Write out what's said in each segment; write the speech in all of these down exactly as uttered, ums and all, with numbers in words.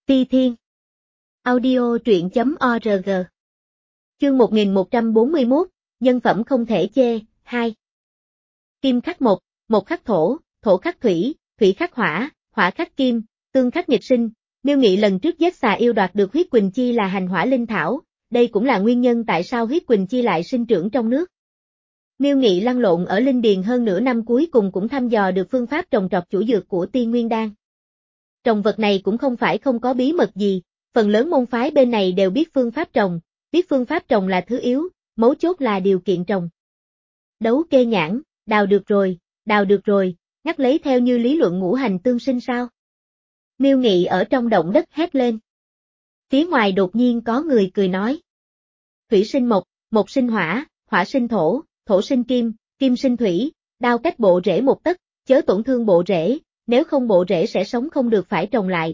Ti Thiên. Audio truyện chấm org. Chương một nghìn một trăm bốn mươi mốt, nhân phẩm không thể chê, hai. Kim khắc một, một khắc thổ, thổ khắc thủy, thủy khắc hỏa, hỏa khắc kim, tương khắc nghịch sinh. Miêu Nghị lần trước giết xà yêu đoạt được huyết quỳnh chi là hành hỏa linh thảo, đây cũng là nguyên nhân tại sao huyết quỳnh chi lại sinh trưởng trong nước. Miêu Nghị lăn lộn ở linh điền hơn nửa năm cuối cùng cũng thăm dò được phương pháp trồng trọt chủ dược của Tiên Nguyên Đan. Trồng vật này cũng không phải không có bí mật gì, phần lớn môn phái bên này đều biết phương pháp trồng, biết phương pháp trồng là thứ yếu, mấu chốt là điều kiện trồng. Đấu kê nhãn, đào được rồi, đào được rồi, ngắt lấy theo như lý luận ngũ hành tương sinh sao? Miêu Nghị ở trong động đất hét lên. Phía ngoài đột nhiên có người cười nói. Thủy sinh mộc, mộc sinh hỏa, hỏa sinh thổ, thổ sinh kim, kim sinh thủy, đao cách bộ rễ một tấc, chớ tổn thương bộ rễ, nếu không bộ rễ sẽ sống không được phải trồng lại.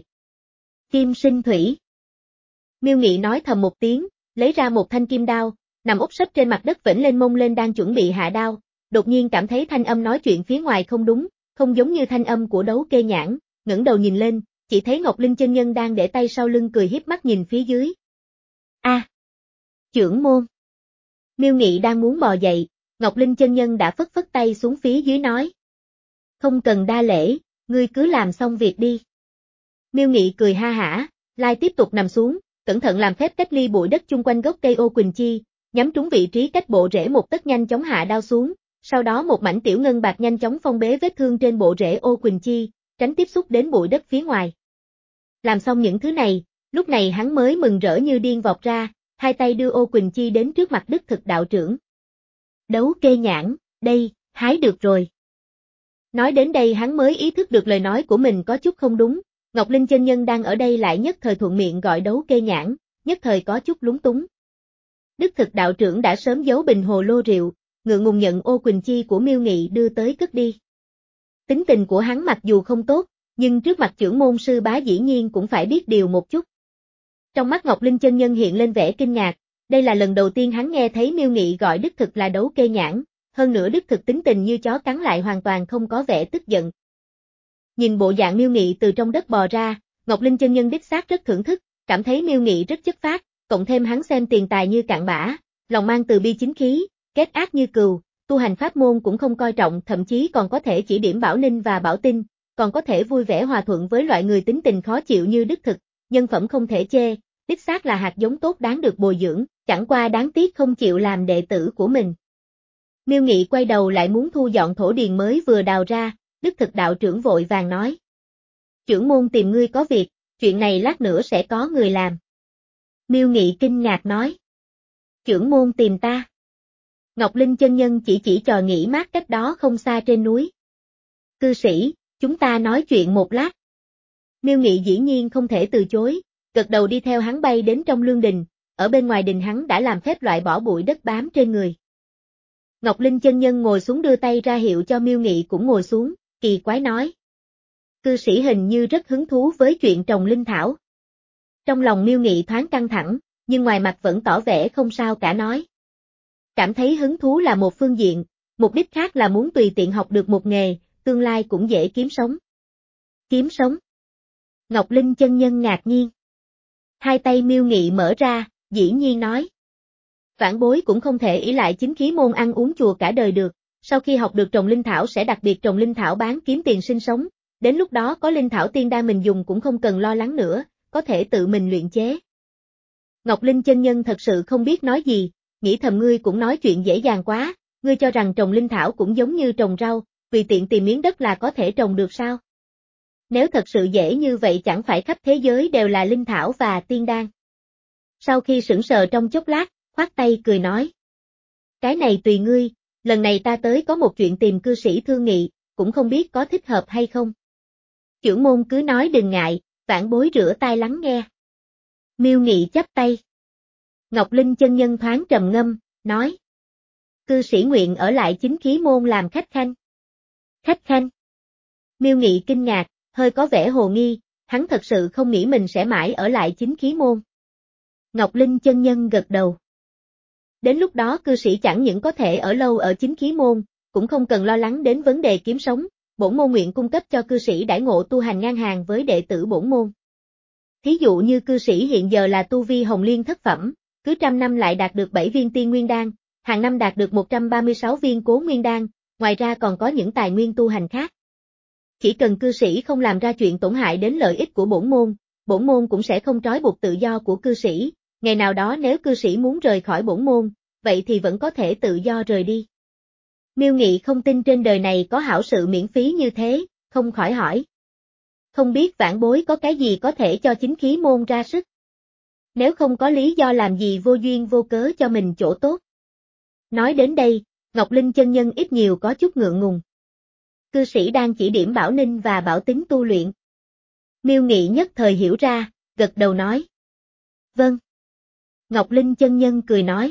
Kim sinh thủy. Miêu Nghị nói thầm một tiếng, lấy ra một thanh kim đao, nằm úp sấp trên mặt đất vểnh lên mông lên đang chuẩn bị hạ đao, đột nhiên cảm thấy thanh âm nói chuyện phía ngoài không đúng, không giống như thanh âm của Đấu Kê Nhãn, ngẩng đầu nhìn lên, chỉ thấy Ngọc Linh chân nhân đang để tay sau lưng cười hiếp mắt nhìn phía dưới. A, à, Chưởng môn. Miêu Nghị đang muốn bò dậy, Ngọc Linh chân nhân đã phất phất tay xuống phía dưới nói. Không cần đa lễ, ngươi cứ làm xong việc đi. Miêu Nghị cười ha hả, lai tiếp tục nằm xuống, cẩn thận làm phép cách ly bụi đất chung quanh gốc cây ô quỳnh chi, nhắm trúng vị trí cách bộ rễ một tấc nhanh chóng hạ đao xuống, sau đó một mảnh tiểu ngân bạc nhanh chóng phong bế vết thương trên bộ rễ ô quỳnh chi, tránh tiếp xúc đến bụi đất phía ngoài. Làm xong những thứ này, lúc này hắn mới mừng rỡ như điên vọt ra, hai tay đưa ô quỳnh chi đến trước mặt Đức Thực đạo trưởng. Đấu Kê Nhãn, đây, hái được rồi. Nói đến đây hắn mới ý thức được lời nói của mình có chút không đúng, Ngọc Linh chân nhân đang ở đây lại nhất thời thuận miệng gọi Đấu Kê Nhãn, nhất thời có chút lúng túng. Đức Thực đạo trưởng đã sớm giấu bình hồ lô rượu, ngượng ngùng nhận ô quỳnh chi của Miêu Nghị đưa tới cất đi. Tính tình của hắn mặc dù không tốt, nhưng trước mặt chưởng môn sư bá dĩ nhiên cũng phải biết điều một chút. Trong mắt Ngọc Linh chân nhân hiện lên vẻ kinh ngạc, đây là lần đầu tiên hắn nghe thấy Miêu Nghị gọi Đức Thực là Đấu Kê Nhãn, hơn nữa Đức Thực tính tình như chó cắn lại hoàn toàn không có vẻ tức giận. Nhìn bộ dạng Miêu Nghị từ trong đất bò ra, Ngọc Linh chân nhân đích xác rất thưởng thức, cảm thấy Miêu Nghị rất chất phác, cộng thêm hắn xem tiền tài như cạn bã, lòng mang từ bi chính khí, kết ác như cừu, tu hành pháp môn cũng không coi trọng, thậm chí còn có thể chỉ điểm Bảo Ninh và Bảo Tinh, còn có thể vui vẻ hòa thuận với loại người tính tình khó chịu như Đức Thực, nhân phẩm không thể chê, đích xác là hạt giống tốt đáng được bồi dưỡng, chẳng qua đáng tiếc không chịu làm đệ tử của mình. Miêu Nghị quay đầu lại muốn thu dọn thổ điền mới vừa đào ra, Đức Thực đạo trưởng vội vàng nói. Chưởng môn tìm ngươi có việc, chuyện này lát nữa sẽ có người làm. Miêu Nghị kinh ngạc nói. Chưởng môn tìm ta. Ngọc Linh chân nhân chỉ chỉ trò nghỉ mát cách đó không xa trên núi. Cư sĩ, chúng ta nói chuyện một lát. Miêu Nghị dĩ nhiên không thể từ chối, gật đầu đi theo hắn bay đến trong lương đình, ở bên ngoài đình hắn đã làm phép loại bỏ bụi đất bám trên người. Ngọc Linh chân nhân ngồi xuống đưa tay ra hiệu cho Miêu Nghị cũng ngồi xuống, kỳ quái nói. Cư sĩ hình như rất hứng thú với chuyện trồng linh thảo. Trong lòng Miêu Nghị thoáng căng thẳng, nhưng ngoài mặt vẫn tỏ vẻ không sao cả nói. Cảm thấy hứng thú là một phương diện, mục đích khác là muốn tùy tiện học được một nghề, tương lai cũng dễ kiếm sống. Kiếm sống? Ngọc Linh chân nhân ngạc nhiên. Hai tay Miêu Nghị mở ra, dĩ nhiên nói. Vãn bối cũng không thể ỷ lại chính khí môn ăn uống chùa cả đời được, sau khi học được trồng linh thảo sẽ đặc biệt trồng linh thảo bán kiếm tiền sinh sống, đến lúc đó có linh thảo tiên đan mình dùng cũng không cần lo lắng nữa, có thể tự mình luyện chế. Ngọc Linh chân nhân thật sự không biết nói gì, nghĩ thầm ngươi cũng nói chuyện dễ dàng quá, ngươi cho rằng trồng linh thảo cũng giống như trồng rau, vì tiện tìm miếng đất là có thể trồng được sao? Nếu thật sự dễ như vậy chẳng phải khắp thế giới đều là linh thảo và tiên đan. Sau khi sững sờ trong chốc lát, khoát tay cười nói. Cái này tùy ngươi, lần này ta tới có một chuyện tìm cư sĩ thương nghị, cũng không biết có thích hợp hay không. Chưởng môn cứ nói đừng ngại, vãn bối rửa tai lắng nghe. Miêu Nghị chắp tay. Ngọc Linh chân nhân thoáng trầm ngâm, nói. Cư sĩ nguyện ở lại chính khí môn làm khách khanh. Khách khanh. Miêu Nghị kinh ngạc, hơi có vẻ hồ nghi, hắn thật sự không nghĩ mình sẽ mãi ở lại chính khí môn. Ngọc Linh chân nhân gật đầu. Đến lúc đó cư sĩ chẳng những có thể ở lâu ở chính khí môn, cũng không cần lo lắng đến vấn đề kiếm sống, bổn môn nguyện cung cấp cho cư sĩ đãi ngộ tu hành ngang hàng với đệ tử bổn môn. Thí dụ như cư sĩ hiện giờ là tu vi hồng liên thất phẩm, cứ trăm năm lại đạt được bảy viên tiên nguyên đan, hàng năm đạt được một trăm ba mươi sáu viên cố nguyên đan, ngoài ra còn có những tài nguyên tu hành khác. Chỉ cần cư sĩ không làm ra chuyện tổn hại đến lợi ích của bổn môn, bổn môn cũng sẽ không trói buộc tự do của cư sĩ, ngày nào đó nếu cư sĩ muốn rời khỏi bổn môn, vậy thì vẫn có thể tự do rời đi. Miêu Nghị không tin trên đời này có hảo sự miễn phí như thế, không khỏi hỏi. Không biết vãn bối có cái gì có thể cho chính khí môn ra sức? Nếu không có lý do làm gì vô duyên vô cớ cho mình chỗ tốt. Nói đến đây, Ngọc Linh chân nhân ít nhiều có chút ngượng ngùng. Cư sĩ đang chỉ điểm Bảo Ninh và Bảo Tín tu luyện. Miêu Nghị nhất thời hiểu ra, gật đầu nói. Vâng. Ngọc Linh chân nhân cười nói.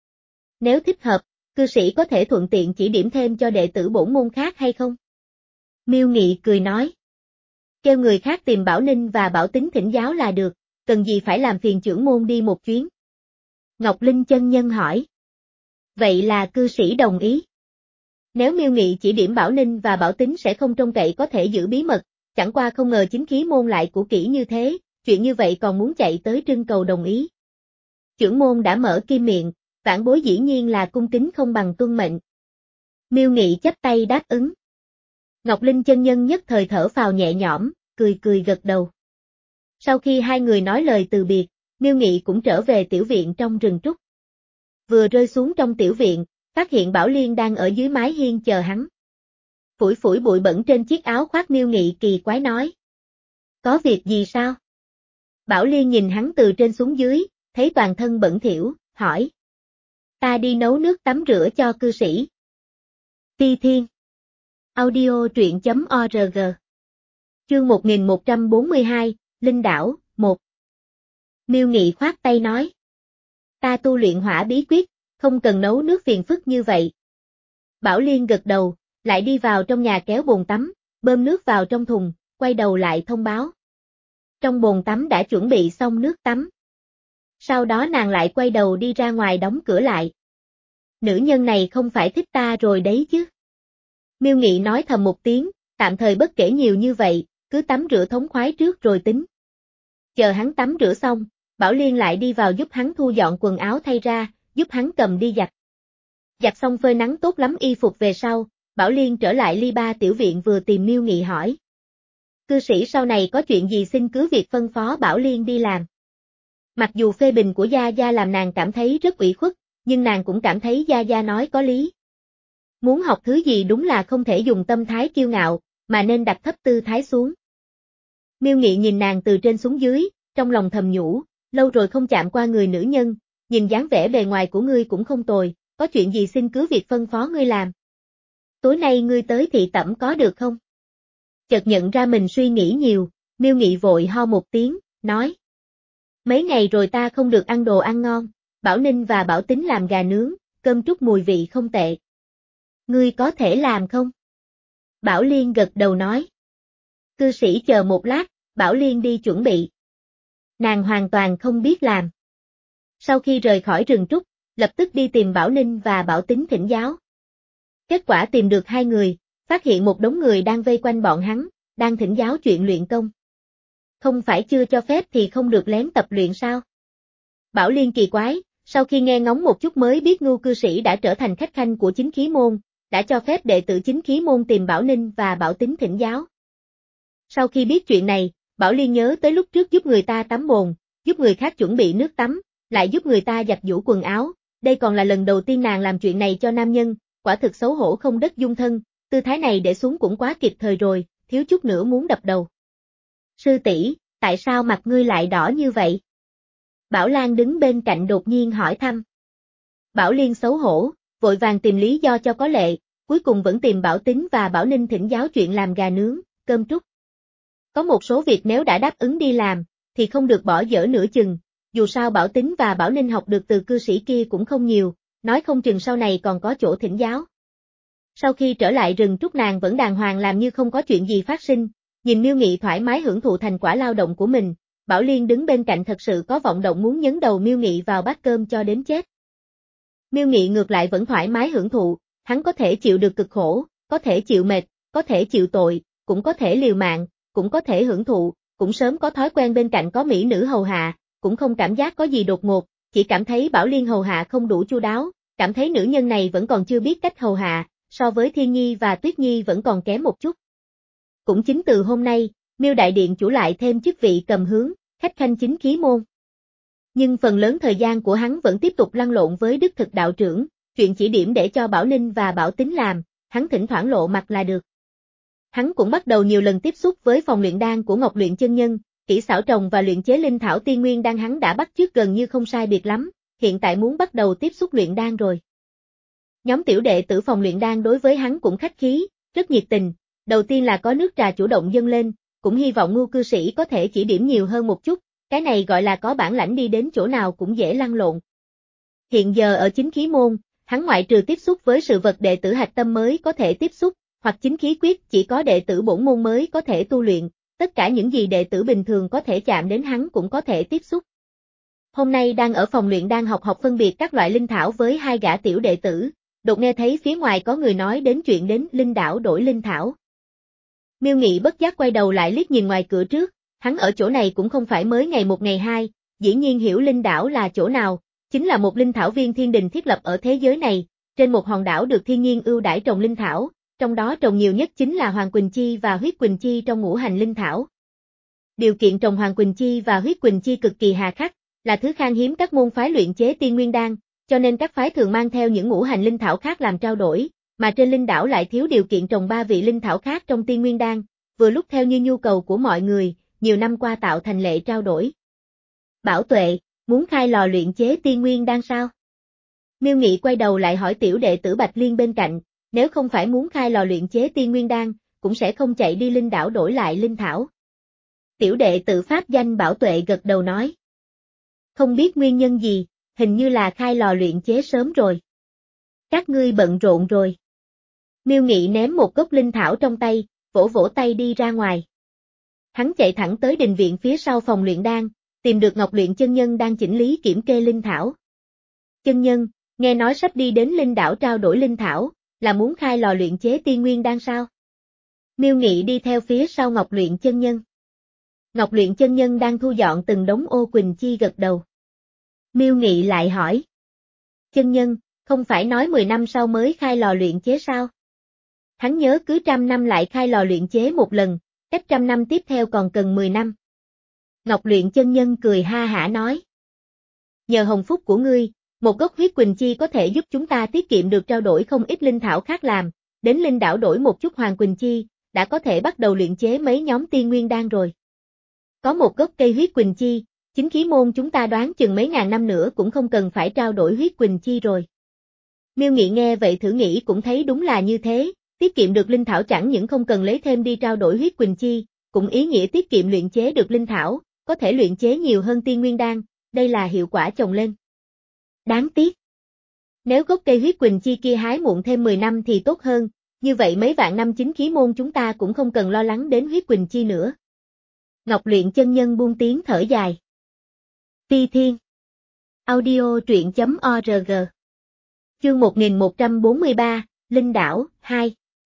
Nếu thích hợp, cư sĩ có thể thuận tiện chỉ điểm thêm cho đệ tử bổn môn khác hay không? Miêu Nghị cười nói. Kêu người khác tìm Bảo Ninh và Bảo Tín thỉnh giáo là được, cần gì phải làm phiền trưởng môn đi một chuyến? Ngọc Linh chân nhân hỏi. Vậy là cư sĩ đồng ý. Nếu Miêu Nghị chỉ điểm Bảo Ninh và Bảo Tín sẽ không trông cậy có thể giữ bí mật, chẳng qua không ngờ chính khí môn lại của kỹ như thế, chuyện như vậy còn muốn chạy tới trưng cầu đồng ý. Trưởng môn đã mở kim miệng, vãn bối dĩ nhiên là cung kính không bằng tuân mệnh. Miêu Nghị chắp tay đáp ứng. Ngọc Linh chân nhân nhất thời thở phào nhẹ nhõm, cười cười gật đầu. Sau khi hai người nói lời từ biệt, Miêu Nghị cũng trở về tiểu viện trong rừng trúc. Vừa rơi xuống trong tiểu viện, phát hiện Bảo Liên đang ở dưới mái hiên chờ hắn. Phủi phủi bụi bẩn trên chiếc áo khoác, Miêu Nghị kỳ quái nói. Có việc gì sao? Bảo Liên nhìn hắn từ trên xuống dưới, thấy toàn thân bẩn thỉu, hỏi. Ta đi nấu nước tắm rửa cho cư sĩ. Ti Thiên. Audio truyện chấm org. Chương một nghìn một trăm bốn mươi hai, Linh Đảo, một. Miêu Nghị khoát tay nói. Ta tu luyện hỏa bí quyết, không cần nấu nước phiền phức như vậy. Bảo Liên gật đầu, lại đi vào trong nhà kéo bồn tắm, bơm nước vào trong thùng, quay đầu lại thông báo. Trong bồn tắm đã chuẩn bị xong nước tắm. Sau đó nàng lại quay đầu đi ra ngoài đóng cửa lại. Nữ nhân này không phải thích ta rồi đấy chứ. Miêu Nghị nói thầm một tiếng, tạm thời bất kể nhiều như vậy, cứ tắm rửa thống khoái trước rồi tính. Chờ hắn tắm rửa xong, Bảo Liên lại đi vào giúp hắn thu dọn quần áo thay ra, giúp hắn cầm đi giặt. Giặt xong phơi nắng tốt lắm y phục về sau, Bảo Liên trở lại ly ba tiểu viện vừa tìm Miêu Nghị hỏi. Cư sĩ sau này có chuyện gì xin cứ việc phân phó Bảo Liên đi làm. Mặc dù phê bình của Gia Gia làm nàng cảm thấy rất ủy khuất, nhưng nàng cũng cảm thấy Gia Gia nói có lý. Muốn học thứ gì đúng là không thể dùng tâm thái kiêu ngạo, mà nên đặt thấp tư thái xuống. Miêu Nghị nhìn nàng từ trên xuống dưới, trong lòng thầm nhủ, lâu rồi không chạm qua người nữ nhân, nhìn dáng vẻ bề ngoài của ngươi cũng không tồi, có chuyện gì xin cứ việc phân phó ngươi làm. Tối nay ngươi tới thị tẩm có được không? Chợt nhận ra mình suy nghĩ nhiều, Miêu Nghị vội ho một tiếng, nói. Mấy ngày rồi ta không được ăn đồ ăn ngon, Bảo Ninh và Bảo Tín làm gà nướng, cơm trúc mùi vị không tệ. Ngươi có thể làm không? Bảo Liên gật đầu nói. Cư sĩ chờ một lát, Bảo Liên đi chuẩn bị. Nàng hoàn toàn không biết làm. Sau khi rời khỏi rừng trúc, lập tức đi tìm Bảo Ninh và Bảo Tín thỉnh giáo. Kết quả tìm được hai người, phát hiện một đống người đang vây quanh bọn hắn, đang thỉnh giáo chuyện luyện công. Không phải chưa cho phép thì không được lén tập luyện sao? Bảo Liên kỳ quái, sau khi nghe ngóng một chút mới biết Ngưu cư sĩ đã trở thành khách khanh của chính khí môn, đã cho phép đệ tử chính khí môn tìm Bảo Ninh và Bảo Tín thỉnh giáo. Sau khi biết chuyện này, Bảo Liên nhớ tới lúc trước giúp người ta tắm bồn, giúp người khác chuẩn bị nước tắm, lại giúp người ta giặt giũ quần áo, đây còn là lần đầu tiên nàng làm chuyện này cho nam nhân, quả thực xấu hổ không đất dung thân, tư thái này để xuống cũng quá kịp thời rồi, thiếu chút nữa muốn đập đầu. Sư tỷ, tại sao mặt ngươi lại đỏ như vậy? Bảo Lan đứng bên cạnh đột nhiên hỏi thăm. Bảo Liên xấu hổ, vội vàng tìm lý do cho có lệ, cuối cùng vẫn tìm Bảo Tín và Bảo Ninh thỉnh giáo chuyện làm gà nướng, cơm trúc. Có một số việc nếu đã đáp ứng đi làm, thì không được bỏ dở nửa chừng, dù sao Bảo Tín và Bảo Ninh học được từ cư sĩ kia cũng không nhiều, nói không chừng sau này còn có chỗ thỉnh giáo. Sau khi trở lại rừng trúc nàng vẫn đàng hoàng làm như không có chuyện gì phát sinh, nhìn Miêu Nghị thoải mái hưởng thụ thành quả lao động của mình, Bảo Liên đứng bên cạnh thật sự có vọng động muốn nhấn đầu Miêu Nghị vào bát cơm cho đến chết. Miêu Nghị ngược lại vẫn thoải mái hưởng thụ, hắn có thể chịu được cực khổ, có thể chịu mệt, có thể chịu tội, cũng có thể liều mạng, cũng có thể hưởng thụ, cũng sớm có thói quen bên cạnh có mỹ nữ hầu hạ, cũng không cảm giác có gì đột ngột, chỉ cảm thấy Bảo Liên hầu hạ không đủ chu đáo, cảm thấy nữ nhân này vẫn còn chưa biết cách hầu hạ, so với Thiên Nhi và Tuyết Nhi vẫn còn kém một chút. Cũng chính từ hôm nay, Miêu đại điện chủ lại thêm chức vị cầm hướng, khách khanh chính khí môn. Nhưng phần lớn thời gian của hắn vẫn tiếp tục lăn lộn với Đức Thực đạo trưởng, chuyện chỉ điểm để cho Bảo Ninh và Bảo Tính làm, hắn thỉnh thoảng lộ mặt là được. Hắn cũng bắt đầu nhiều lần tiếp xúc với phòng luyện đan của Ngọc Luyện chân nhân, kỹ xảo trồng và luyện chế linh thảo tiên nguyên đan hắn đã bắt chước gần như không sai biệt lắm, hiện tại muốn bắt đầu tiếp xúc luyện đan rồi. Nhóm tiểu đệ tử phòng luyện đan đối với hắn cũng khách khí, rất nhiệt tình, đầu tiên là có nước trà chủ động dâng lên, cũng hy vọng Ngưu cư sĩ có thể chỉ điểm nhiều hơn một chút, cái này gọi là có bản lãnh đi đến chỗ nào cũng dễ lăn lộn. Hiện giờ ở chính khí môn, hắn ngoại trừ tiếp xúc với sự vật đệ tử hạch tâm mới có thể tiếp xúc, hoặc chính khí quyết chỉ có đệ tử bổn môn mới có thể tu luyện, tất cả những gì đệ tử bình thường có thể chạm đến hắn cũng có thể tiếp xúc. Hôm nay đang ở phòng luyện đang học học phân biệt các loại linh thảo với hai gã tiểu đệ tử, đột nghe thấy phía ngoài có người nói đến chuyện đến linh đảo đổi linh thảo. Miêu Nghị bất giác quay đầu lại liếc nhìn ngoài cửa trước, hắn ở chỗ này cũng không phải mới ngày một ngày hai, dĩ nhiên hiểu linh đảo là chỗ nào, chính là một linh thảo viên thiên đình thiết lập ở thế giới này, trên một hòn đảo được thiên nhiên ưu đãi trồng linh thảo, trong đó trồng nhiều nhất chính là Hoàng Quỳnh Chi và Huyết Quỳnh Chi trong ngũ hành linh thảo. Điều kiện trồng Hoàng Quỳnh Chi và Huyết Quỳnh Chi cực kỳ hà khắc, là thứ khan hiếm các môn phái luyện chế tiên nguyên đan, cho nên các phái thường mang theo những ngũ hành linh thảo khác làm trao đổi, mà trên linh đảo lại thiếu điều kiện trồng ba vị linh thảo khác trong tiên nguyên đan, vừa lúc theo như nhu cầu của mọi người, nhiều năm qua tạo thành lệ trao đổi. Bảo Tuệ, muốn khai lò luyện chế tiên nguyên đan sao? Miêu Nghị quay đầu lại hỏi tiểu đệ tử Bạch Liên bên cạnh, nếu không phải muốn khai lò luyện chế tiên nguyên đan, cũng sẽ không chạy đi linh đảo đổi lại linh thảo. Tiểu đệ tử pháp danh Bảo Tuệ gật đầu nói. Không biết nguyên nhân gì, hình như là khai lò luyện chế sớm rồi. Các ngươi bận rộn rồi. Miêu Nghị ném một gốc linh thảo trong tay, vỗ vỗ tay đi ra ngoài. Hắn chạy thẳng tới đình viện phía sau phòng luyện đan, tìm được Ngọc Luyện chân nhân đang chỉnh lý kiểm kê linh thảo. Chân nhân, nghe nói sắp đi đến linh đảo trao đổi linh thảo, là muốn khai lò luyện chế tiên nguyên đan sao? Miêu Nghị đi theo phía sau Ngọc Luyện chân nhân. Ngọc Luyện chân nhân đang thu dọn từng đống ô quỳnh chi gật đầu. Miêu Nghị lại hỏi. Chân nhân, không phải nói mười năm sau mới khai lò luyện chế sao? Hắn nhớ cứ trăm năm lại khai lò luyện chế một lần, cách trăm năm tiếp theo còn cần mười năm. Ngọc Luyện chân nhân cười ha hả nói. Nhờ hồng phúc của ngươi, một gốc huyết quỳnh chi có thể giúp chúng ta tiết kiệm được trao đổi không ít linh thảo khác làm, đến linh đảo đổi một chút hoàng quỳnh chi, đã có thể bắt đầu luyện chế mấy nhóm tiên nguyên đan rồi. Có một gốc cây huyết quỳnh chi, chính khí môn chúng ta đoán chừng mấy ngàn năm nữa cũng không cần phải trao đổi huyết quỳnh chi rồi. Miêu Nghị nghe vậy thử nghĩ cũng thấy đúng là như thế, tiết kiệm được linh thảo chẳng những không cần lấy thêm đi trao đổi huyết quỳnh chi, cũng ý nghĩa tiết kiệm luyện chế được linh thảo, có thể luyện chế nhiều hơn tiên nguyên đan, đây là hiệu quả chồng lên. Đáng tiếc. Nếu gốc cây huyết quỳnh chi kia hái muộn thêm mười năm thì tốt hơn, như vậy mấy vạn năm chính khí môn chúng ta cũng không cần lo lắng đến huyết quỳnh chi nữa. Ngọc Luyện chân nhân buông tiếng thở dài. Phi Thiên. Audio truyện chấm org. Chương một nghìn một trăm bốn mươi ba, Linh đảo, hai.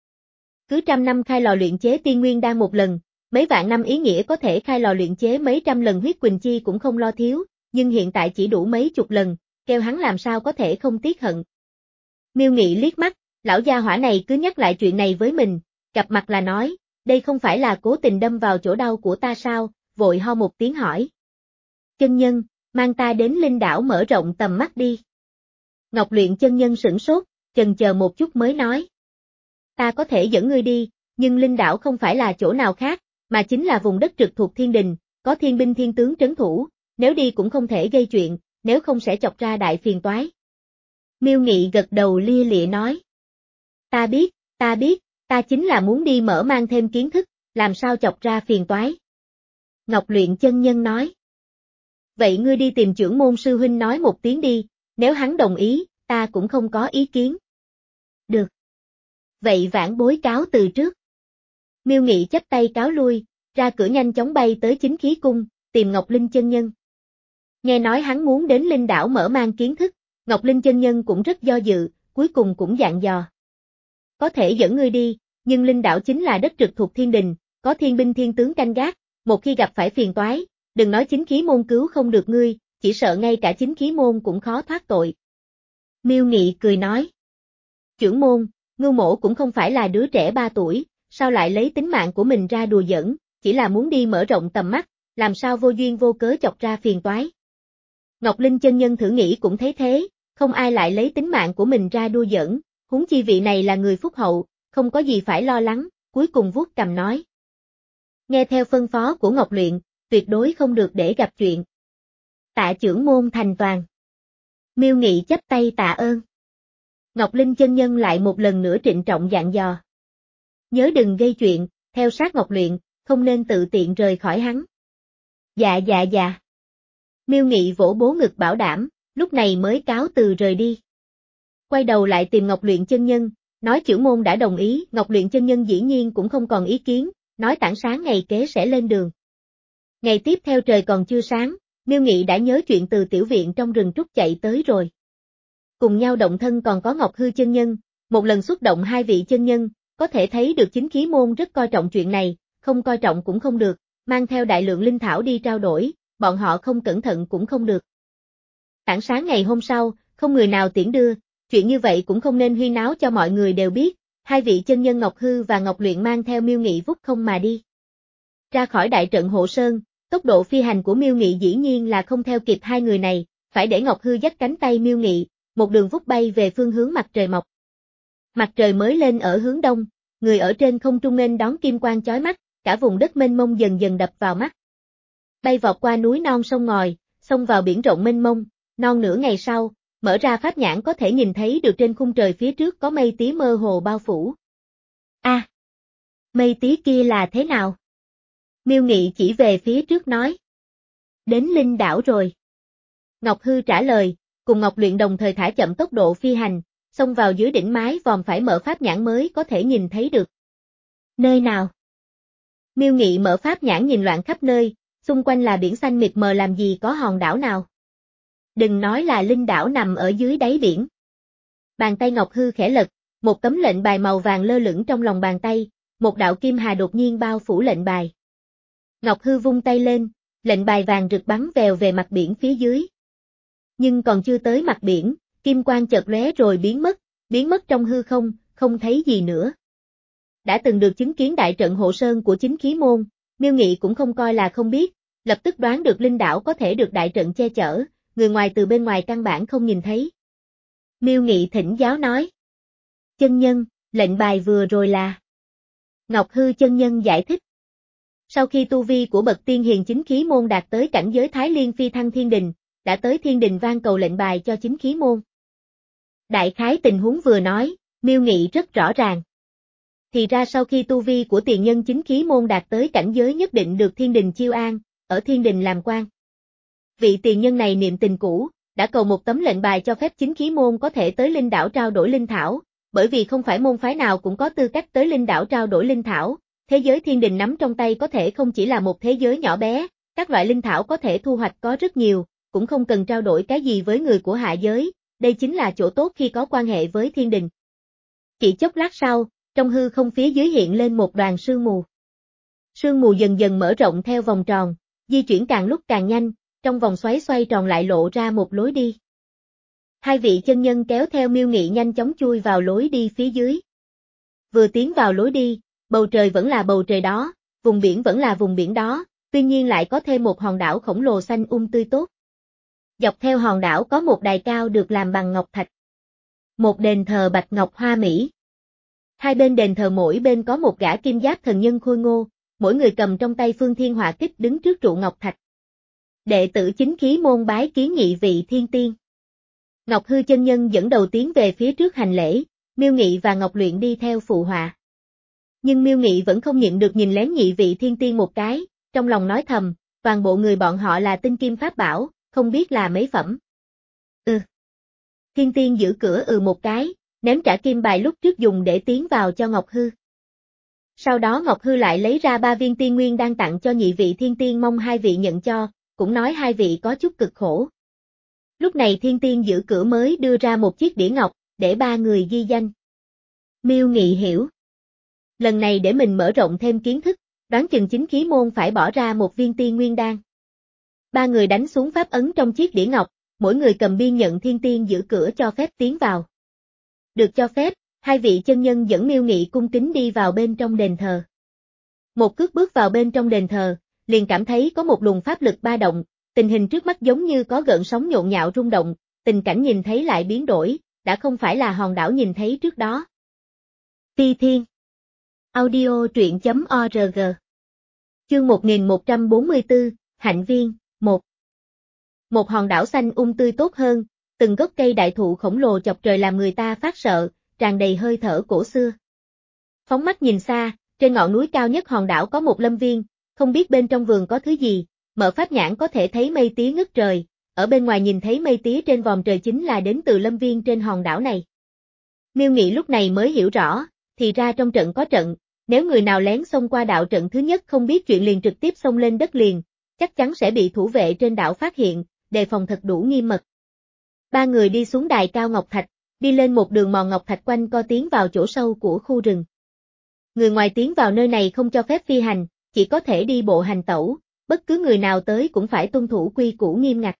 Cứ trăm năm khai lò luyện chế tiên nguyên đan một lần, mấy vạn năm ý nghĩa có thể khai lò luyện chế mấy trăm lần huyết quỳnh chi cũng không lo thiếu, nhưng hiện tại chỉ đủ mấy chục lần, kêu hắn làm sao có thể không tiếc hận. Miêu Nghị liếc mắt, lão gia hỏa này cứ nhắc lại chuyện này với mình, cặp mặt là nói, đây không phải là cố tình đâm vào chỗ đau của ta sao, vội ho một tiếng hỏi. Chân nhân, mang ta đến linh đảo mở rộng tầm mắt đi. Ngọc Luyện chân nhân sửng sốt, chần chờ một chút mới nói. Ta có thể dẫn ngươi đi, nhưng linh đảo không phải là chỗ nào khác, mà chính là vùng đất trực thuộc thiên đình, có thiên binh thiên tướng trấn thủ, nếu đi cũng không thể gây chuyện, nếu không sẽ chọc ra đại phiền toái. Miêu Nghị gật đầu lia lịa nói. Ta biết, ta biết, ta chính là muốn đi mở mang thêm kiến thức, làm sao chọc ra phiền toái. Ngọc Luyện chân nhân nói. Vậy ngươi đi tìm trưởng môn sư huynh nói một tiếng đi, nếu hắn đồng ý, ta cũng không có ý kiến. Được. Vậy vãn bối cáo từ trước. Miêu Nghị chắp tay cáo lui, ra cửa nhanh chóng bay tới chính khí cung, tìm Ngọc Linh chân nhân. Nghe nói hắn muốn đến linh đảo mở mang kiến thức, Ngọc Linh chân nhân cũng rất do dự, cuối cùng cũng dặn dò. Có thể dẫn ngươi đi, nhưng linh đảo chính là đất trực thuộc thiên đình, có thiên binh thiên tướng canh gác, một khi gặp phải phiền toái, đừng nói chính khí môn cứu không được ngươi, chỉ sợ ngay cả chính khí môn cũng khó thoát tội. Miêu Nghị cười nói. Chưởng môn, Ngưu Mỗ cũng không phải là đứa trẻ ba tuổi, sao lại lấy tính mạng của mình ra đùa giỡn, chỉ là muốn đi mở rộng tầm mắt, làm sao vô duyên vô cớ chọc ra phiền toái. Ngọc Linh chân nhân thử nghĩ cũng thấy thế, không ai lại lấy tính mạng của mình ra đùa giỡn, huống chi vị này là người phúc hậu, không có gì phải lo lắng, cuối cùng vuốt cằm nói. Nghe theo phân phó của Ngọc Luyện, tuyệt đối không được để gặp chuyện. Tạ chưởng môn thành toàn. Miêu Nghị chắp tay tạ ơn. Ngọc Linh chân nhân lại một lần nữa trịnh trọng dặn dò. Nhớ đừng gây chuyện, theo sát Ngọc Luyện, không nên tự tiện rời khỏi hắn. Dạ dạ dạ. Miêu Nghị vỗ bố ngực bảo đảm, lúc này mới cáo từ rời đi. Quay đầu lại tìm Ngọc Luyện chân nhân, nói chưởng môn đã đồng ý, Ngọc Luyện chân nhân dĩ nhiên cũng không còn ý kiến, nói tảng sáng ngày kế sẽ lên đường. Ngày tiếp theo trời còn chưa sáng, Miêu Nghị đã nhớ chuyện từ tiểu viện trong rừng trúc chạy tới rồi. Cùng nhau động thân còn có Ngọc Hư chân nhân, một lần xuất động hai vị chân nhân, có thể thấy được chính khí môn rất coi trọng chuyện này, không coi trọng cũng không được, mang theo đại lượng linh thảo đi trao đổi, bọn họ không cẩn thận cũng không được. Tảng sáng ngày hôm sau, không người nào tiễn đưa, chuyện như vậy cũng không nên huyên náo cho mọi người đều biết, hai vị chân nhân Ngọc Hư và Ngọc Luyện mang theo Miêu Nghị vút không mà đi. Ra khỏi đại trận hộ sơn, tốc độ phi hành của Miêu Nghị dĩ nhiên là không theo kịp hai người này, phải để Ngọc Hư dắt cánh tay Miêu Nghị, một đường vút bay về phương hướng mặt trời mọc. Mặt trời mới lên ở hướng đông, người ở trên không trung nên đón kim quang chói mắt, cả vùng đất mênh mông dần dần đập vào mắt. Bay vọt qua núi non sông ngòi, xông vào biển rộng mênh mông, non nửa ngày sau, mở ra pháp nhãn có thể nhìn thấy được trên khung trời phía trước có mây tía mơ hồ bao phủ. A, à, mây tía kia là thế nào? Miêu Nghị chỉ về phía trước nói. Đến Linh đảo rồi. Ngọc Hư trả lời, cùng Ngọc Luyện đồng thời thả chậm tốc độ phi hành, xông vào dưới đỉnh mái vòm phải mở pháp nhãn mới có thể nhìn thấy được. Nơi nào? Miêu Nghị mở pháp nhãn nhìn loạn khắp nơi, xung quanh là biển xanh mịt mờ làm gì có hòn đảo nào. Đừng nói là Linh đảo nằm ở dưới đáy biển. Bàn tay Ngọc Hư khẽ lật, một tấm lệnh bài màu vàng lơ lửng trong lòng bàn tay, một đạo kim hà đột nhiên bao phủ lệnh bài. Ngọc Hư vung tay lên, lệnh bài vàng rực bắn vèo về mặt biển phía dưới. Nhưng còn chưa tới mặt biển, kim quang chợt lóe rồi biến mất, biến mất trong hư không, không thấy gì nữa. Đã từng được chứng kiến đại trận hộ sơn của chính khí môn, Miêu Nghị cũng không coi là không biết, lập tức đoán được Linh đảo có thể được đại trận che chở, người ngoài từ bên ngoài căn bản không nhìn thấy. Miêu Nghị thỉnh giáo nói. Chân nhân, lệnh bài vừa rồi là. Ngọc Hư chân nhân giải thích. Sau khi tu vi của bậc tiên hiền chính khí môn đạt tới cảnh giới Thái Liên phi thăng thiên đình, đã tới thiên đình van cầu lệnh bài cho chính khí môn. Đại khái tình huống vừa nói, Miêu Nghị rất rõ ràng. Thì ra sau khi tu vi của tiền nhân chính khí môn đạt tới cảnh giới nhất định được thiên đình chiêu an, ở thiên đình làm quan. Vị tiền nhân này niệm tình cũ, đã cầu một tấm lệnh bài cho phép chính khí môn có thể tới Linh đảo trao đổi linh thảo, bởi vì không phải môn phái nào cũng có tư cách tới Linh đảo trao đổi linh thảo, thế giới thiên đình nắm trong tay có thể không chỉ là một thế giới nhỏ bé, các loại linh thảo có thể thu hoạch có rất nhiều, cũng không cần trao đổi cái gì với người của hạ giới, đây chính là chỗ tốt khi có quan hệ với thiên đình. Chỉ chốc lát sau, trong hư không phía dưới hiện lên một đoàn sương mù. Sương mù dần dần mở rộng theo vòng tròn, di chuyển càng lúc càng nhanh, trong vòng xoáy xoay tròn lại lộ ra một lối đi. Hai vị chân nhân kéo theo Miêu Nghị nhanh chóng chui vào lối đi phía dưới. Vừa tiến vào lối đi, bầu trời vẫn là bầu trời đó, vùng biển vẫn là vùng biển đó, tuy nhiên lại có thêm một hòn đảo khổng lồ xanh um tươi tốt. Dọc theo hòn đảo có một đài cao được làm bằng ngọc thạch. Một đền thờ bạch ngọc hoa mỹ. Hai bên đền thờ mỗi bên có một gã kim giáp thần nhân khôi ngô, mỗi người cầm trong tay phương thiên hỏa kích đứng trước trụ ngọc thạch. Đệ tử chính khí môn bái kiến nhị vị thiên tiên. Ngọc Hư chân nhân dẫn đầu tiến về phía trước hành lễ, Miêu Nghị và Ngọc Luyện đi theo phụ họa. Nhưng Miêu Nghị vẫn không nhịn được nhìn lén nhị vị thiên tiên một cái, trong lòng nói thầm, toàn bộ người bọn họ là tinh kim pháp bảo, không biết là mấy phẩm. Ừ. Thiên tiên giữ cửa ừ một cái, ném trả kim bài lúc trước dùng để tiến vào cho Ngọc Hư. Sau đó Ngọc Hư lại lấy ra ba viên tiên nguyên đang tặng cho nhị vị thiên tiên mong hai vị nhận cho, cũng nói hai vị có chút cực khổ. Lúc này thiên tiên giữ cửa mới đưa ra một chiếc đĩa ngọc, để ba người ghi danh. Miêu Nghị hiểu. Lần này để mình mở rộng thêm kiến thức, đoán chừng chính khí môn phải bỏ ra một viên tiên nguyên đan. Ba người đánh xuống pháp ấn trong chiếc đĩa ngọc, mỗi người cầm biên nhận thiên tiên giữ cửa cho phép tiến vào. Được cho phép, hai vị chân nhân dẫn Miêu Nghị cung kính đi vào bên trong đền thờ. Một cước bước vào bên trong đền thờ, liền cảm thấy có một luồng pháp lực ba động, tình hình trước mắt giống như có gợn sóng nhộn nhạo rung động, tình cảnh nhìn thấy lại biến đổi, đã không phải là hòn đảo nhìn thấy trước đó. Phi Thiên Audio truyện chấm org Chương một nghìn một trăm bốn mươi tư, Hạnh Viên, một Một hòn đảo xanh um tươi tốt hơn, từng gốc cây đại thụ khổng lồ chọc trời làm người ta phát sợ, tràn đầy hơi thở cổ xưa. Phóng mắt nhìn xa, trên ngọn núi cao nhất hòn đảo có một lâm viên, không biết bên trong vườn có thứ gì, mở pháp nhãn có thể thấy mây tía ngất trời, ở bên ngoài nhìn thấy mây tía trên vòm trời chính là đến từ lâm viên trên hòn đảo này. Miêu Nghị lúc này mới hiểu rõ, thì ra trong trận có trận, nếu người nào lén xông qua đạo trận thứ nhất không biết chuyện liền trực tiếp xông lên đất liền, chắc chắn sẽ bị thủ vệ trên đảo phát hiện, đề phòng thật đủ nghiêm mật. Ba người đi xuống đài cao ngọc thạch, đi lên một đường mòn ngọc thạch quanh co tiến vào chỗ sâu của khu rừng. Người ngoài tiến vào nơi này không cho phép phi hành, chỉ có thể đi bộ hành tẩu, bất cứ người nào tới cũng phải tuân thủ quy củ nghiêm ngặt.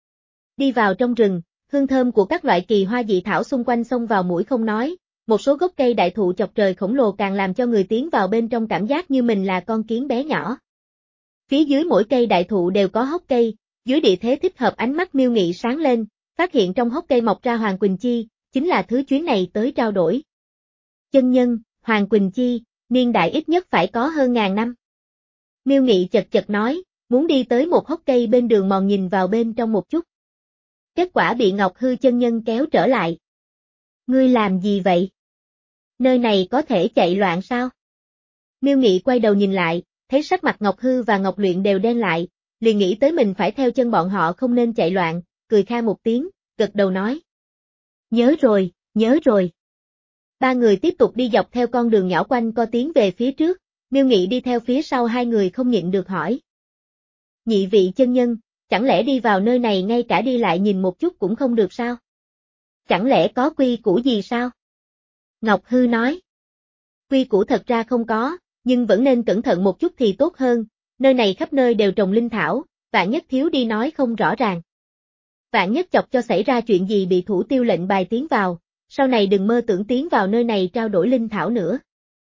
Đi vào trong rừng, hương thơm của các loại kỳ hoa dị thảo xung quanh xông vào mũi không nói, một số gốc cây đại thụ chọc trời khổng lồ càng làm cho người tiến vào bên trong cảm giác như mình là con kiến bé nhỏ. Phía dưới mỗi cây đại thụ đều có hốc cây, dưới địa thế thích hợp ánh mắt Miêu Nghị sáng lên, phát hiện trong hốc cây mọc ra Hoàng Quỳnh Chi, chính là thứ chuyến này tới trao đổi. Chân nhân, Hoàng Quỳnh Chi, niên đại ít nhất phải có hơn ngàn năm. Miêu Nghị chật chật nói, muốn đi tới một hốc cây bên đường mòn nhìn vào bên trong một chút. Kết quả bị Ngọc Hư chân nhân kéo trở lại. Ngươi làm gì vậy? Nơi này có thể chạy loạn sao? Miêu Nghị quay đầu nhìn lại, thấy sắc mặt Ngọc Hư và Ngọc Luyện đều đen lại, liền nghĩ tới mình phải theo chân bọn họ không nên chạy loạn, cười kha một tiếng, gật đầu nói. Nhớ rồi, nhớ rồi. Ba người tiếp tục đi dọc theo con đường nhỏ quanh co tiến về phía trước, Miêu Nghị đi theo phía sau hai người không nhịn được hỏi. Nhị vị chân nhân, chẳng lẽ đi vào nơi này ngay cả đi lại nhìn một chút cũng không được sao? Chẳng lẽ có quy củ gì sao? Ngọc Hư nói. Quy củ thật ra không có, nhưng vẫn nên cẩn thận một chút thì tốt hơn, nơi này khắp nơi đều trồng linh thảo, vạn nhất thiếu đi nói không rõ ràng. Vạn nhất chọc cho xảy ra chuyện gì bị thủ tiêu lệnh bài tiến vào, sau này đừng mơ tưởng tiến vào nơi này trao đổi linh thảo nữa.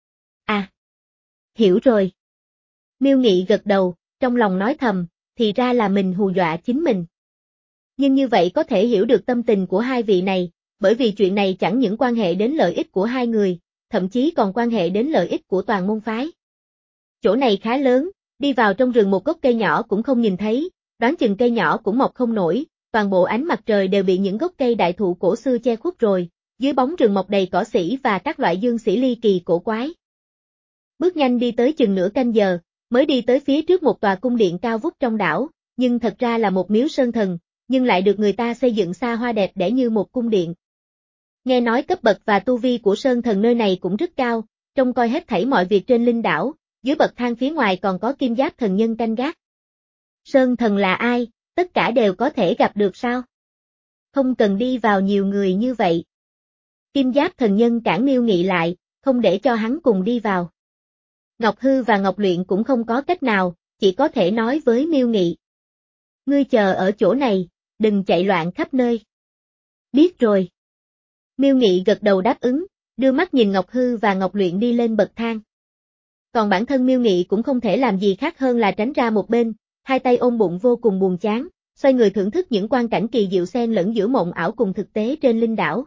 À, hiểu rồi. Miêu Nghị gật đầu, trong lòng nói thầm, thì ra là mình hù dọa chính mình. Nhưng như vậy có thể hiểu được tâm tình của hai vị này, bởi vì chuyện này chẳng những quan hệ đến lợi ích của hai người, thậm chí còn quan hệ đến lợi ích của toàn môn phái. Chỗ này khá lớn, đi vào trong rừng một gốc cây nhỏ cũng không nhìn thấy, đoán chừng cây nhỏ cũng mọc không nổi, toàn bộ ánh mặt trời đều bị những gốc cây đại thụ cổ xưa che khuất rồi, dưới bóng rừng mọc đầy cỏ xỉ và các loại dương xỉ ly kỳ cổ quái. Bước nhanh đi tới chừng nửa canh giờ, mới đi tới phía trước một tòa cung điện cao vút trong đảo, nhưng thật ra là một miếu sơn thần, nhưng lại được người ta xây dựng xa hoa đẹp đẽ như một cung điện. Nghe nói cấp bậc và tu vi của sơn thần nơi này cũng rất cao, trông coi hết thảy mọi việc trên linh đảo, dưới bậc thang phía ngoài còn có kim giáp thần nhân canh gác. Sơn thần là ai, tất cả đều có thể gặp được sao? Không cần đi vào nhiều người như vậy. Kim giáp thần nhân cản Miêu Nghị lại, không để cho hắn cùng đi vào. Ngọc Hư và Ngọc Luyện cũng không có cách nào, chỉ có thể nói với Miêu Nghị. Ngươi chờ ở chỗ này, đừng chạy loạn khắp nơi. Biết rồi. Miêu Nghị gật đầu đáp ứng, đưa mắt nhìn Ngọc Hư và Ngọc Luyện đi lên bậc thang. Còn bản thân Miêu Nghị cũng không thể làm gì khác hơn là tránh ra một bên, hai tay ôm bụng vô cùng buồn chán, xoay người thưởng thức những quang cảnh kỳ diệu xen lẫn giữa mộng ảo cùng thực tế trên linh đảo.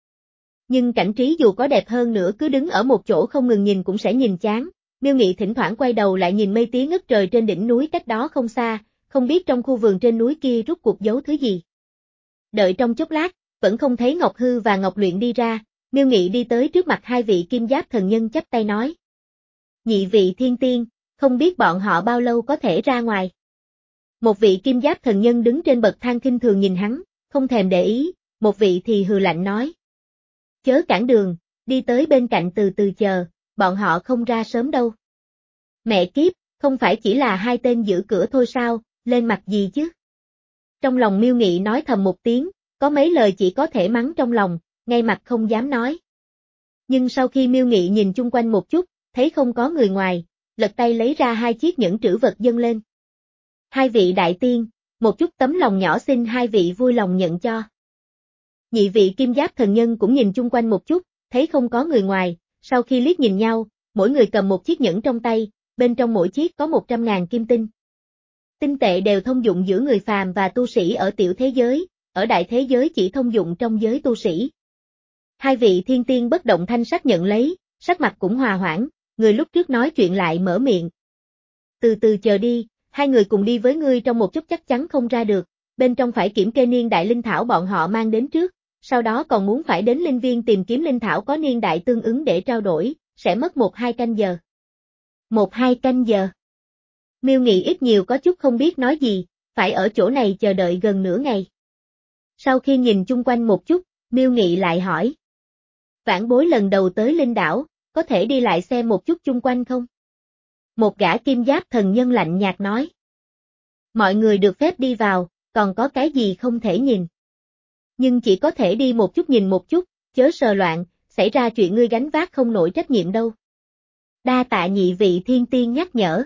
Nhưng cảnh trí dù có đẹp hơn nữa cứ đứng ở một chỗ không ngừng nhìn cũng sẽ nhìn chán, Miêu Nghị thỉnh thoảng quay đầu lại nhìn mây tía ngất trời trên đỉnh núi cách đó không xa, không biết trong khu vườn trên núi kia rút cuộc giấu thứ gì. Đợi trong chốc lát, vẫn không thấy Ngọc Hư và Ngọc Luyện đi ra, Miêu Nghị đi tới trước mặt hai vị kim giáp thần nhân chắp tay nói. Nhị vị thiên tiên, không biết bọn họ bao lâu có thể ra ngoài. Một vị kim giáp thần nhân đứng trên bậc thang khinh thường nhìn hắn, không thèm để ý, một vị thì hừ lạnh nói. Chớ cản đường, đi tới bên cạnh từ từ chờ, bọn họ không ra sớm đâu. Mẹ kiếp, không phải chỉ là hai tên giữ cửa thôi sao, lên mặt gì chứ? Trong lòng Miêu Nghị nói thầm một tiếng, có mấy lời chỉ có thể mắng trong lòng, ngay mặt không dám nói. Nhưng sau khi Miêu Nghị nhìn chung quanh một chút, thấy không có người ngoài, lật tay lấy ra hai chiếc nhẫn trữ vật dâng lên. Hai vị đại tiên, một chút tấm lòng nhỏ xin hai vị vui lòng nhận cho. Nhị vị kim giáp thần nhân cũng nhìn chung quanh một chút, thấy không có người ngoài, sau khi liếc nhìn nhau, mỗi người cầm một chiếc nhẫn trong tay, bên trong mỗi chiếc có một trăm ngàn kim tinh. Tinh tệ đều thông dụng giữa người phàm và tu sĩ ở tiểu thế giới, ở đại thế giới chỉ thông dụng trong giới tu sĩ. Hai vị thiên tiên bất động thanh sắc nhận lấy, sắc mặt cũng hòa hoãn, người lúc trước nói chuyện lại mở miệng. Từ từ chờ đi, hai người cùng đi với ngươi trong một chút chắc chắn không ra được, bên trong phải kiểm kê niên đại linh thảo bọn họ mang đến trước, sau đó còn muốn phải đến linh viên tìm kiếm linh thảo có niên đại tương ứng để trao đổi, sẽ mất một hai canh giờ. Một hai canh giờ. Miêu Nghị ít nhiều có chút không biết nói gì, phải ở chỗ này chờ đợi gần nửa ngày. Sau khi nhìn chung quanh một chút, Miêu Nghị lại hỏi. Vãn bối lần đầu tới linh đảo, có thể đi lại xem một chút chung quanh không? Một gã kim giáp thần nhân lạnh nhạt nói. Mọi người được phép đi vào, còn có cái gì không thể nhìn. Nhưng chỉ có thể đi một chút nhìn một chút, chớ sờ loạn, xảy ra chuyện ngươi gánh vác không nổi trách nhiệm đâu. Đa tạ nhị vị thiên tiên nhắc nhở.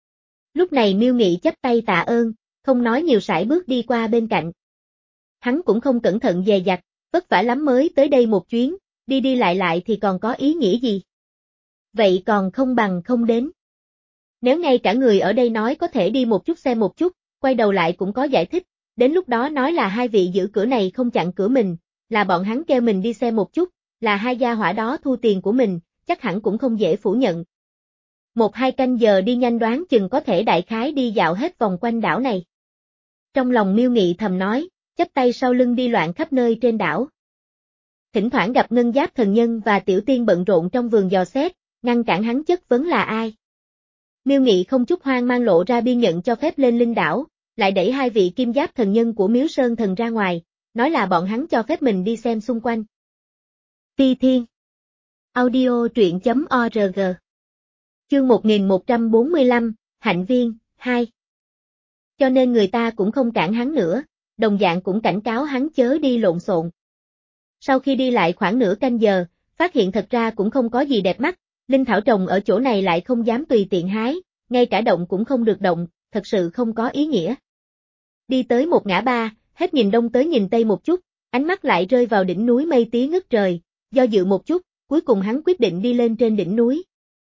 Lúc này Miêu Nghị chắp tay tạ ơn, không nói nhiều sải bước đi qua bên cạnh. Hắn cũng không cẩn thận dè dặt, vất vả lắm mới tới đây một chuyến, đi đi lại lại thì còn có ý nghĩa gì? Vậy còn không bằng không đến. Nếu ngay cả người ở đây nói có thể đi một chút xem một chút, quay đầu lại cũng có giải thích, đến lúc đó nói là hai vị giữ cửa này không chặn cửa mình, là bọn hắn kêu mình đi xem một chút, là hai gia hỏa đó thu tiền của mình, chắc hẳn cũng không dễ phủ nhận. Một hai canh giờ đi nhanh đoán chừng có thể đại khái đi dạo hết vòng quanh đảo này. Trong lòng Miêu Nghị thầm nói, chắp tay sau lưng đi loạn khắp nơi trên đảo. Thỉnh thoảng gặp ngân giáp thần nhân và tiểu tiên bận rộn trong vườn dò xét, ngăn cản hắn chất vấn là ai. Miêu Nghị không chút hoang mang lộ ra biên nhận cho phép lên linh đảo, lại đẩy hai vị kim giáp thần nhân của Miếu Sơn Thần ra ngoài, nói là bọn hắn cho phép mình đi xem xung quanh. Phi Thiên Audio truyện chấm org Chương một nghìn một trăm bốn mươi lăm, Hạnh Viên, hai. Cho nên người ta cũng không cản hắn nữa, đồng dạng cũng cảnh cáo hắn chớ đi lộn xộn. Sau khi đi lại khoảng nửa canh giờ, phát hiện thật ra cũng không có gì đẹp mắt, linh thảo trồng ở chỗ này lại không dám tùy tiện hái, ngay cả động cũng không được động, thật sự không có ý nghĩa. Đi tới một ngã ba, hết nhìn đông tới nhìn tây một chút, ánh mắt lại rơi vào đỉnh núi mây tía ngất trời, do dự một chút, cuối cùng hắn quyết định đi lên trên đỉnh núi.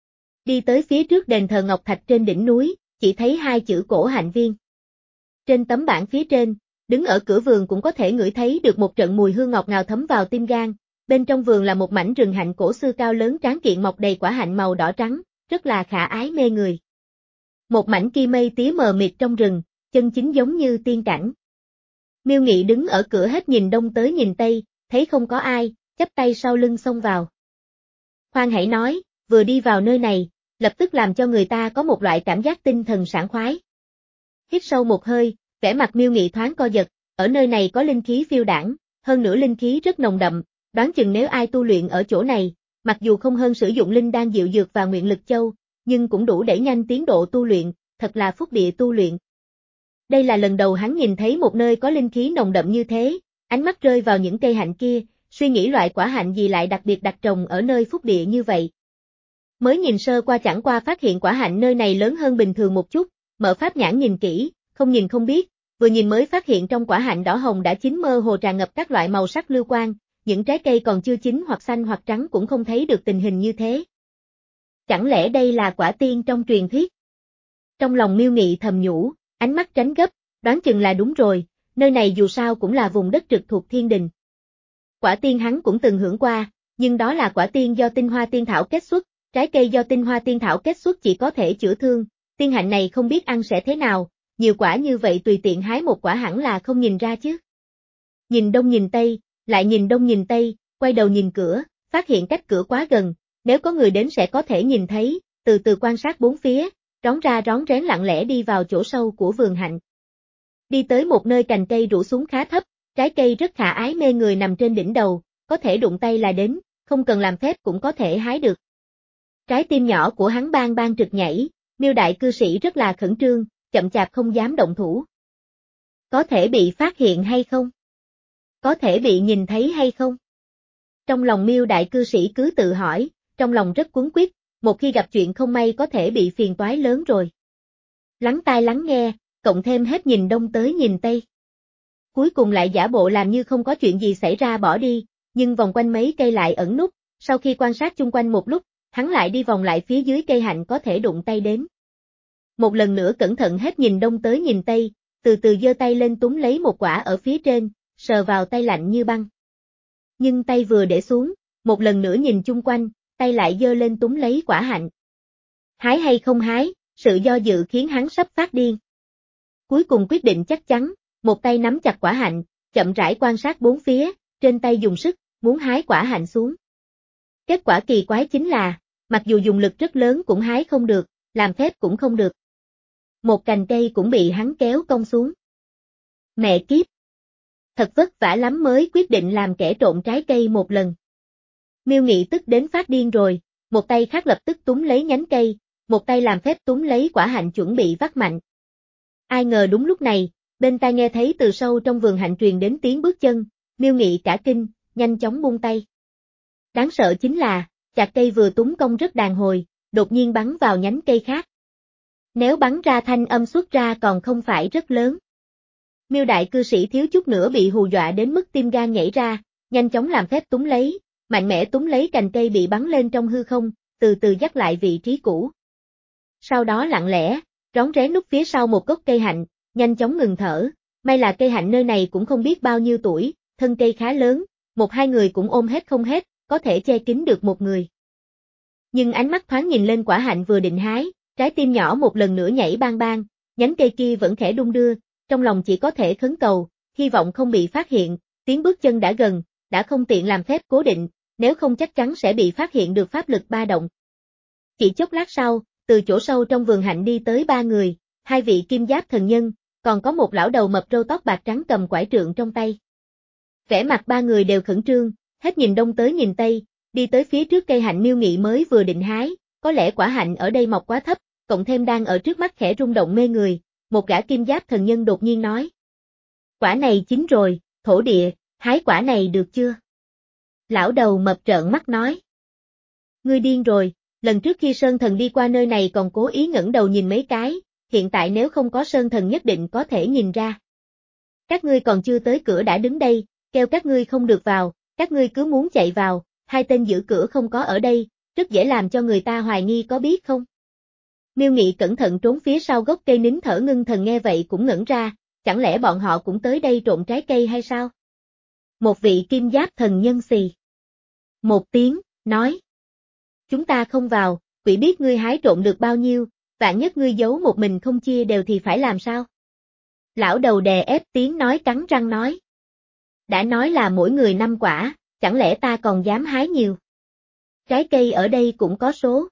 Đi tới phía trước đền thờ Ngọc Thạch trên đỉnh núi, chỉ thấy hai chữ cổ Hạnh Viên. Trên tấm bảng phía trên, đứng ở cửa vườn cũng có thể ngửi thấy được một trận mùi hương ngọt ngào thấm vào tim gan, bên trong vườn là một mảnh rừng hạnh cổ xưa cao lớn tráng kiện mọc đầy quả hạnh màu đỏ trắng, rất là khả ái mê người. Một mảnh kia mây tía mờ mịt trong rừng, chân chính giống như tiên cảnh. Miêu Nghị đứng ở cửa hết nhìn đông tới nhìn tây, thấy không có ai, chắp tay sau lưng xông vào. Khoan hãy nói, vừa đi vào nơi này, lập tức làm cho người ta có một loại cảm giác tinh thần sảng khoái. Hít sâu một hơi, vẻ mặt Miêu Nghị thoáng co giật, ở nơi này có linh khí phiêu đãng, hơn nữa linh khí rất nồng đậm, đoán chừng nếu ai tu luyện ở chỗ này, mặc dù không hơn sử dụng linh đan diệu dược và nguyện lực châu, nhưng cũng đủ để nhanh tiến độ tu luyện, thật là phúc địa tu luyện. Đây là lần đầu hắn nhìn thấy một nơi có linh khí nồng đậm như thế, ánh mắt rơi vào những cây hạnh kia, suy nghĩ loại quả hạnh gì lại đặc biệt đặt trồng ở nơi phúc địa như vậy. Mới nhìn sơ qua chẳng qua phát hiện quả hạnh nơi này lớn hơn bình thường một chút, mở pháp nhãn nhìn kỹ, không nhìn không biết, vừa nhìn mới phát hiện trong quả hạnh đỏ hồng đã chín mơ hồ tràn ngập các loại màu sắc lưu quang, những trái cây còn chưa chín hoặc xanh hoặc trắng cũng không thấy được tình hình như thế. Chẳng lẽ đây là quả tiên trong truyền thuyết? Trong lòng Miêu Nghị thầm nhủ, ánh mắt tránh gấp, đoán chừng là đúng rồi, nơi này dù sao cũng là vùng đất trực thuộc thiên đình. Quả tiên hắn cũng từng hưởng qua, nhưng đó là quả tiên do tinh hoa tiên thảo kết xuất, trái cây do tinh hoa tiên thảo kết xuất chỉ có thể chữa thương, tiên hạnh này không biết ăn sẽ thế nào, nhiều quả như vậy tùy tiện hái một quả hẳn là không nhìn ra chứ. Nhìn đông nhìn tây, lại nhìn đông nhìn tây, quay đầu nhìn cửa, phát hiện cách cửa quá gần, nếu có người đến sẽ có thể nhìn thấy, từ từ quan sát bốn phía, rón ra rón rén lặng lẽ đi vào chỗ sâu của vườn hạnh. Đi tới một nơi cành cây rủ xuống khá thấp, trái cây rất khả ái mê người nằm trên đỉnh đầu, có thể đụng tay là đến, không cần làm phép cũng có thể hái được. Trái tim nhỏ của hắn bang bang trực nhảy, Miêu đại cư sĩ rất là khẩn trương, chậm chạp không dám động thủ. Có thể bị phát hiện hay không? Có thể bị nhìn thấy hay không? Trong lòng Miêu đại cư sĩ cứ tự hỏi, trong lòng rất cuống quýt, một khi gặp chuyện không may có thể bị phiền toái lớn rồi. Lắng tai lắng nghe, cộng thêm hết nhìn đông tới nhìn tây. Cuối cùng lại giả bộ làm như không có chuyện gì xảy ra bỏ đi, nhưng vòng quanh mấy cây lại ẩn núp, sau khi quan sát chung quanh một lúc, hắn lại đi vòng lại phía dưới cây hạnh có thể đụng tay đến. Một lần nữa cẩn thận hết nhìn đông tới nhìn tây, từ từ giơ tay lên túm lấy một quả ở phía trên, sờ vào tay lạnh như băng. Nhưng tay vừa để xuống, một lần nữa nhìn chung quanh, tay lại giơ lên túm lấy quả hạnh. Hái hay không hái, sự do dự khiến hắn sắp phát điên. Cuối cùng quyết định chắc chắn, một tay nắm chặt quả hạnh, chậm rãi quan sát bốn phía, trên tay dùng sức, muốn hái quả hạnh xuống. Kết quả kỳ quái chính là, mặc dù dùng lực rất lớn cũng hái không được, làm phép cũng không được. Một cành cây cũng bị hắn kéo cong xuống. Mẹ kiếp! Thật vất vả lắm mới quyết định làm kẻ trộm trái cây một lần. Miêu Nghị tức đến phát điên rồi, một tay khác lập tức túm lấy nhánh cây, một tay làm phép túm lấy quả hạnh chuẩn bị vắt mạnh. Ai ngờ đúng lúc này, bên tai nghe thấy từ sâu trong vườn hạnh truyền đến tiếng bước chân, Miêu Nghị cả kinh, nhanh chóng buông tay. Đáng sợ chính là, chạc cây vừa túm cong rất đàn hồi, đột nhiên bắn vào nhánh cây khác. Nếu bắn ra thanh âm xuất ra còn không phải rất lớn. Miêu đại cư sĩ thiếu chút nữa bị hù dọa đến mức tim gan nhảy ra, nhanh chóng làm phép túm lấy, mạnh mẽ túm lấy cành cây bị bắn lên trong hư không, từ từ dắt lại vị trí cũ. Sau đó lặng lẽ, rón rén núp phía sau một gốc cây hạnh, nhanh chóng ngừng thở, may là cây hạnh nơi này cũng không biết bao nhiêu tuổi, thân cây khá lớn, một hai người cũng ôm hết không hết, có thể che kín được một người. Nhưng ánh mắt thoáng nhìn lên quả hạnh vừa định hái, trái tim nhỏ một lần nữa nhảy bang bang, nhánh cây kia vẫn khẽ đung đưa, trong lòng chỉ có thể khấn cầu, hy vọng không bị phát hiện, tiếng bước chân đã gần, đã không tiện làm phép cố định, nếu không chắc chắn sẽ bị phát hiện được pháp lực ba động. Chỉ chốc lát sau, từ chỗ sâu trong vườn hạnh đi tới ba người, hai vị kim giáp thần nhân, còn có một lão đầu mập râu tóc bạc trắng cầm quải trượng trong tay. Vẻ mặt ba người đều khẩn trương, hết nhìn đông tới nhìn tây, đi tới phía trước cây hạnh Miêu Nghị mới vừa định hái, có lẽ quả hạnh ở đây mọc quá thấp, cộng thêm đang ở trước mắt khẽ rung động mê người, một gã kim giáp thần nhân đột nhiên nói. Quả này chín rồi, thổ địa, hái quả này được chưa? Lão đầu mập trợn mắt nói. Ngươi điên rồi, lần trước khi Sơn Thần đi qua nơi này còn cố ý ngẩng đầu nhìn mấy cái, hiện tại nếu không có Sơn Thần nhất định có thể nhìn ra. Các ngươi còn chưa tới cửa đã đứng đây, kêu các ngươi không được vào, các ngươi cứ muốn chạy vào, hai tên giữ cửa không có ở đây, rất dễ làm cho người ta hoài nghi có biết không? Miêu Nghị cẩn thận trốn phía sau gốc cây nín thở ngưng thần nghe vậy cũng ngẩn ra, chẳng lẽ bọn họ cũng tới đây trộm trái cây hay sao? Một vị kim giáp thần nhân xì. Một tiếng, nói. Chúng ta không vào, quỷ biết ngươi hái trộm được bao nhiêu, vạn nhất ngươi giấu một mình không chia đều thì phải làm sao? Lão đầu đè ép tiếng nói cắn răng nói. Đã nói là mỗi người năm quả, chẳng lẽ ta còn dám hái nhiều? Trái cây ở đây cũng có số.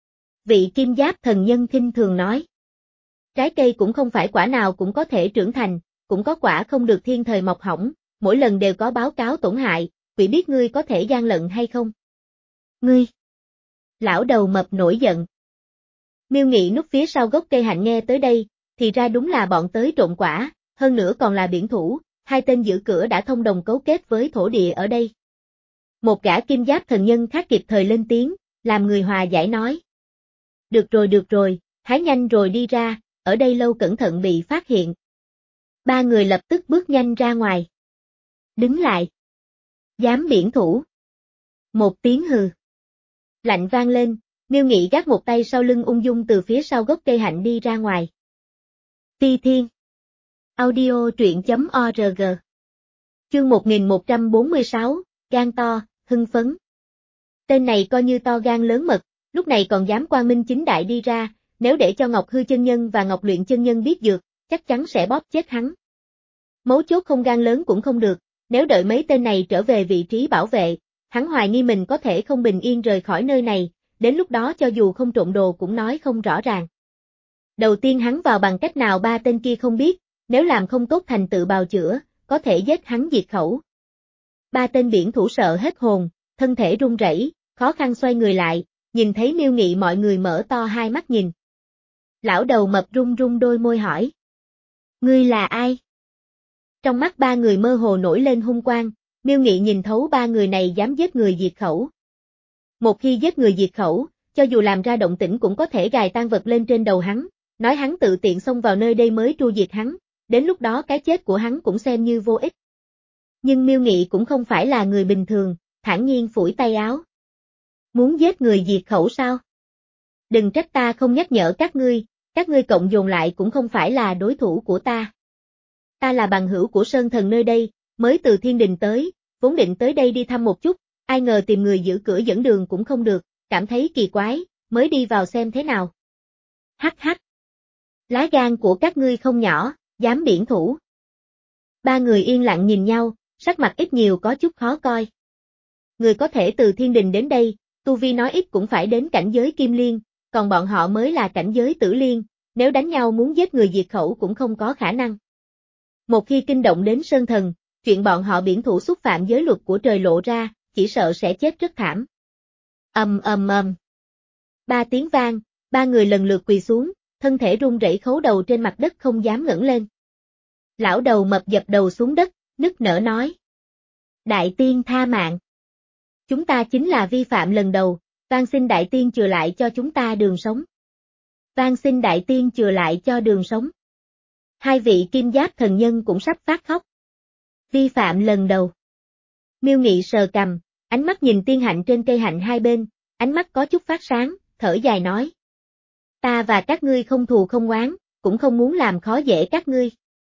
Vị kim giáp thần nhân khinh thường nói. Trái cây cũng không phải quả nào cũng có thể trưởng thành, cũng có quả không được thiên thời mọc hỏng, mỗi lần đều có báo cáo tổn hại, quỷ biết ngươi có thể gian lận hay không? Ngươi! Lão đầu mập nổi giận. Miêu Nghị núp phía sau gốc cây hạnh nghe tới đây, thì ra đúng là bọn tới trộm quả, hơn nữa còn là biển thủ, hai tên giữ cửa đã thông đồng cấu kết với thổ địa ở đây. Một gã kim giáp thần nhân khác kịp thời lên tiếng, làm người hòa giải nói. Được rồi được rồi, hái nhanh rồi đi ra, ở đây lâu cẩn thận bị phát hiện. Ba người lập tức bước nhanh ra ngoài. Đứng lại. Dám biển thủ. Một tiếng hừ. Lạnh vang lên, Miêu Nghị gác một tay sau lưng ung dung từ phía sau gốc cây hạnh đi ra ngoài. Ti Thiên. Audio truyện chấm org. Chương một nghìn một trăm bốn mươi sáu, gan to, hưng phấn. Tên này coi như to gan lớn mật, lúc này còn dám quang minh chính đại đi ra, nếu để cho Ngọc Hư chân nhân và Ngọc Luyện chân nhân biết dược, chắc chắn sẽ bóp chết hắn. Mấu chốt không gan lớn cũng không được, nếu đợi mấy tên này trở về vị trí bảo vệ, hắn hoài nghi mình có thể không bình yên rời khỏi nơi này, đến lúc đó cho dù không trộm đồ cũng nói không rõ ràng. Đầu tiên hắn vào bằng cách nào ba tên kia không biết, nếu làm không tốt thành tự bào chữa, có thể giết hắn diệt khẩu. Ba tên biển thủ sợ hết hồn, thân thể run rẩy, khó khăn xoay người lại, nhìn thấy Miêu Nghị mọi người mở to hai mắt nhìn. Lão đầu mập run run đôi môi hỏi. Ngươi là ai? Trong mắt ba người mơ hồ nổi lên hung quang, Miêu Nghị nhìn thấu ba người này dám giết người diệt khẩu. Một khi giết người diệt khẩu, cho dù làm ra động tĩnh cũng có thể gài tang vật lên trên đầu hắn, nói hắn tự tiện xông vào nơi đây mới tru diệt hắn, đến lúc đó cái chết của hắn cũng xem như vô ích. Nhưng Miêu Nghị cũng không phải là người bình thường, thản nhiên phủi tay áo. Muốn giết người diệt khẩu sao? Đừng trách ta không nhắc nhở các ngươi, các ngươi cộng dồn lại cũng không phải là đối thủ của ta. Ta là bằng hữu của Sơn Thần nơi đây, mới từ Thiên Đình tới, vốn định tới đây đi thăm một chút, ai ngờ tìm người giữ cửa dẫn đường cũng không được, cảm thấy kỳ quái, mới đi vào xem thế nào. Hắc hắc. Lá gan của các ngươi không nhỏ, dám biển thủ. Ba người yên lặng nhìn nhau, sắc mặt ít nhiều có chút khó coi. Người có thể từ Thiên Đình đến đây, tu vi nói ít cũng phải đến cảnh giới Kim Liên, còn bọn họ mới là cảnh giới Tử Liên, nếu đánh nhau muốn giết người diệt khẩu cũng không có khả năng. Một khi kinh động đến Sơn Thần, chuyện bọn họ biển thủ xúc phạm giới luật của trời lộ ra, chỉ sợ sẽ chết rất thảm. Ầm ầm ầm. Ba tiếng vang, ba người lần lượt quỳ xuống, thân thể run rẩy khấu đầu trên mặt đất không dám ngẩng lên. Lão đầu mập dập đầu xuống đất, nức nở nói. Đại tiên tha mạng. Chúng ta chính là vi phạm lần đầu, van xin đại tiên chừa lại cho chúng ta đường sống. Van xin đại tiên chừa lại cho đường sống. Hai vị kim giáp thần nhân cũng sắp phát khóc. Vi phạm lần đầu. Miêu Nghị sờ cằm, ánh mắt nhìn tiên hạnh trên cây hạnh hai bên, ánh mắt có chút phát sáng, thở dài nói. Ta và các ngươi không thù không oán, cũng không muốn làm khó dễ các ngươi.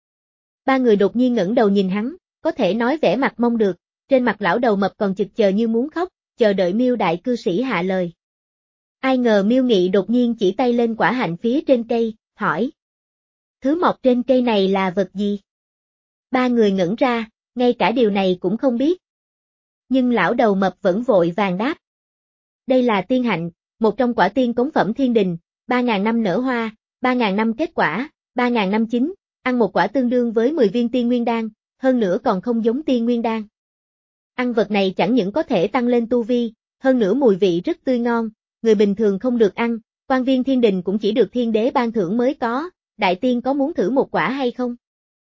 Ba người đột nhiên ngẩng đầu nhìn hắn, có thể nói vẻ mặt mong được, trên mặt lão đầu mập còn chực chờ như muốn khóc, chờ đợi Miêu đại cư sĩ hạ lời. Ai ngờ Miêu Nghị đột nhiên chỉ tay lên quả hạnh phía trên cây, hỏi. Thứ mọc trên cây này là vật gì? Ba người ngẩn ra, ngay cả điều này cũng không biết. Nhưng lão đầu mập vẫn vội vàng đáp. Đây là tiên hạnh, một trong quả tiên cống phẩm thiên đình, ba ngàn năm nở hoa, ba ngàn năm kết quả, ba ngàn năm chín, ăn một quả tương đương với mười viên tiên nguyên đan, hơn nữa còn không giống tiên nguyên đan. Ăn vật này chẳng những có thể tăng lên tu vi, hơn nữa mùi vị rất tươi ngon, người bình thường không được ăn, quan viên thiên đình cũng chỉ được thiên đế ban thưởng mới có, đại tiên có muốn thử một quả hay không?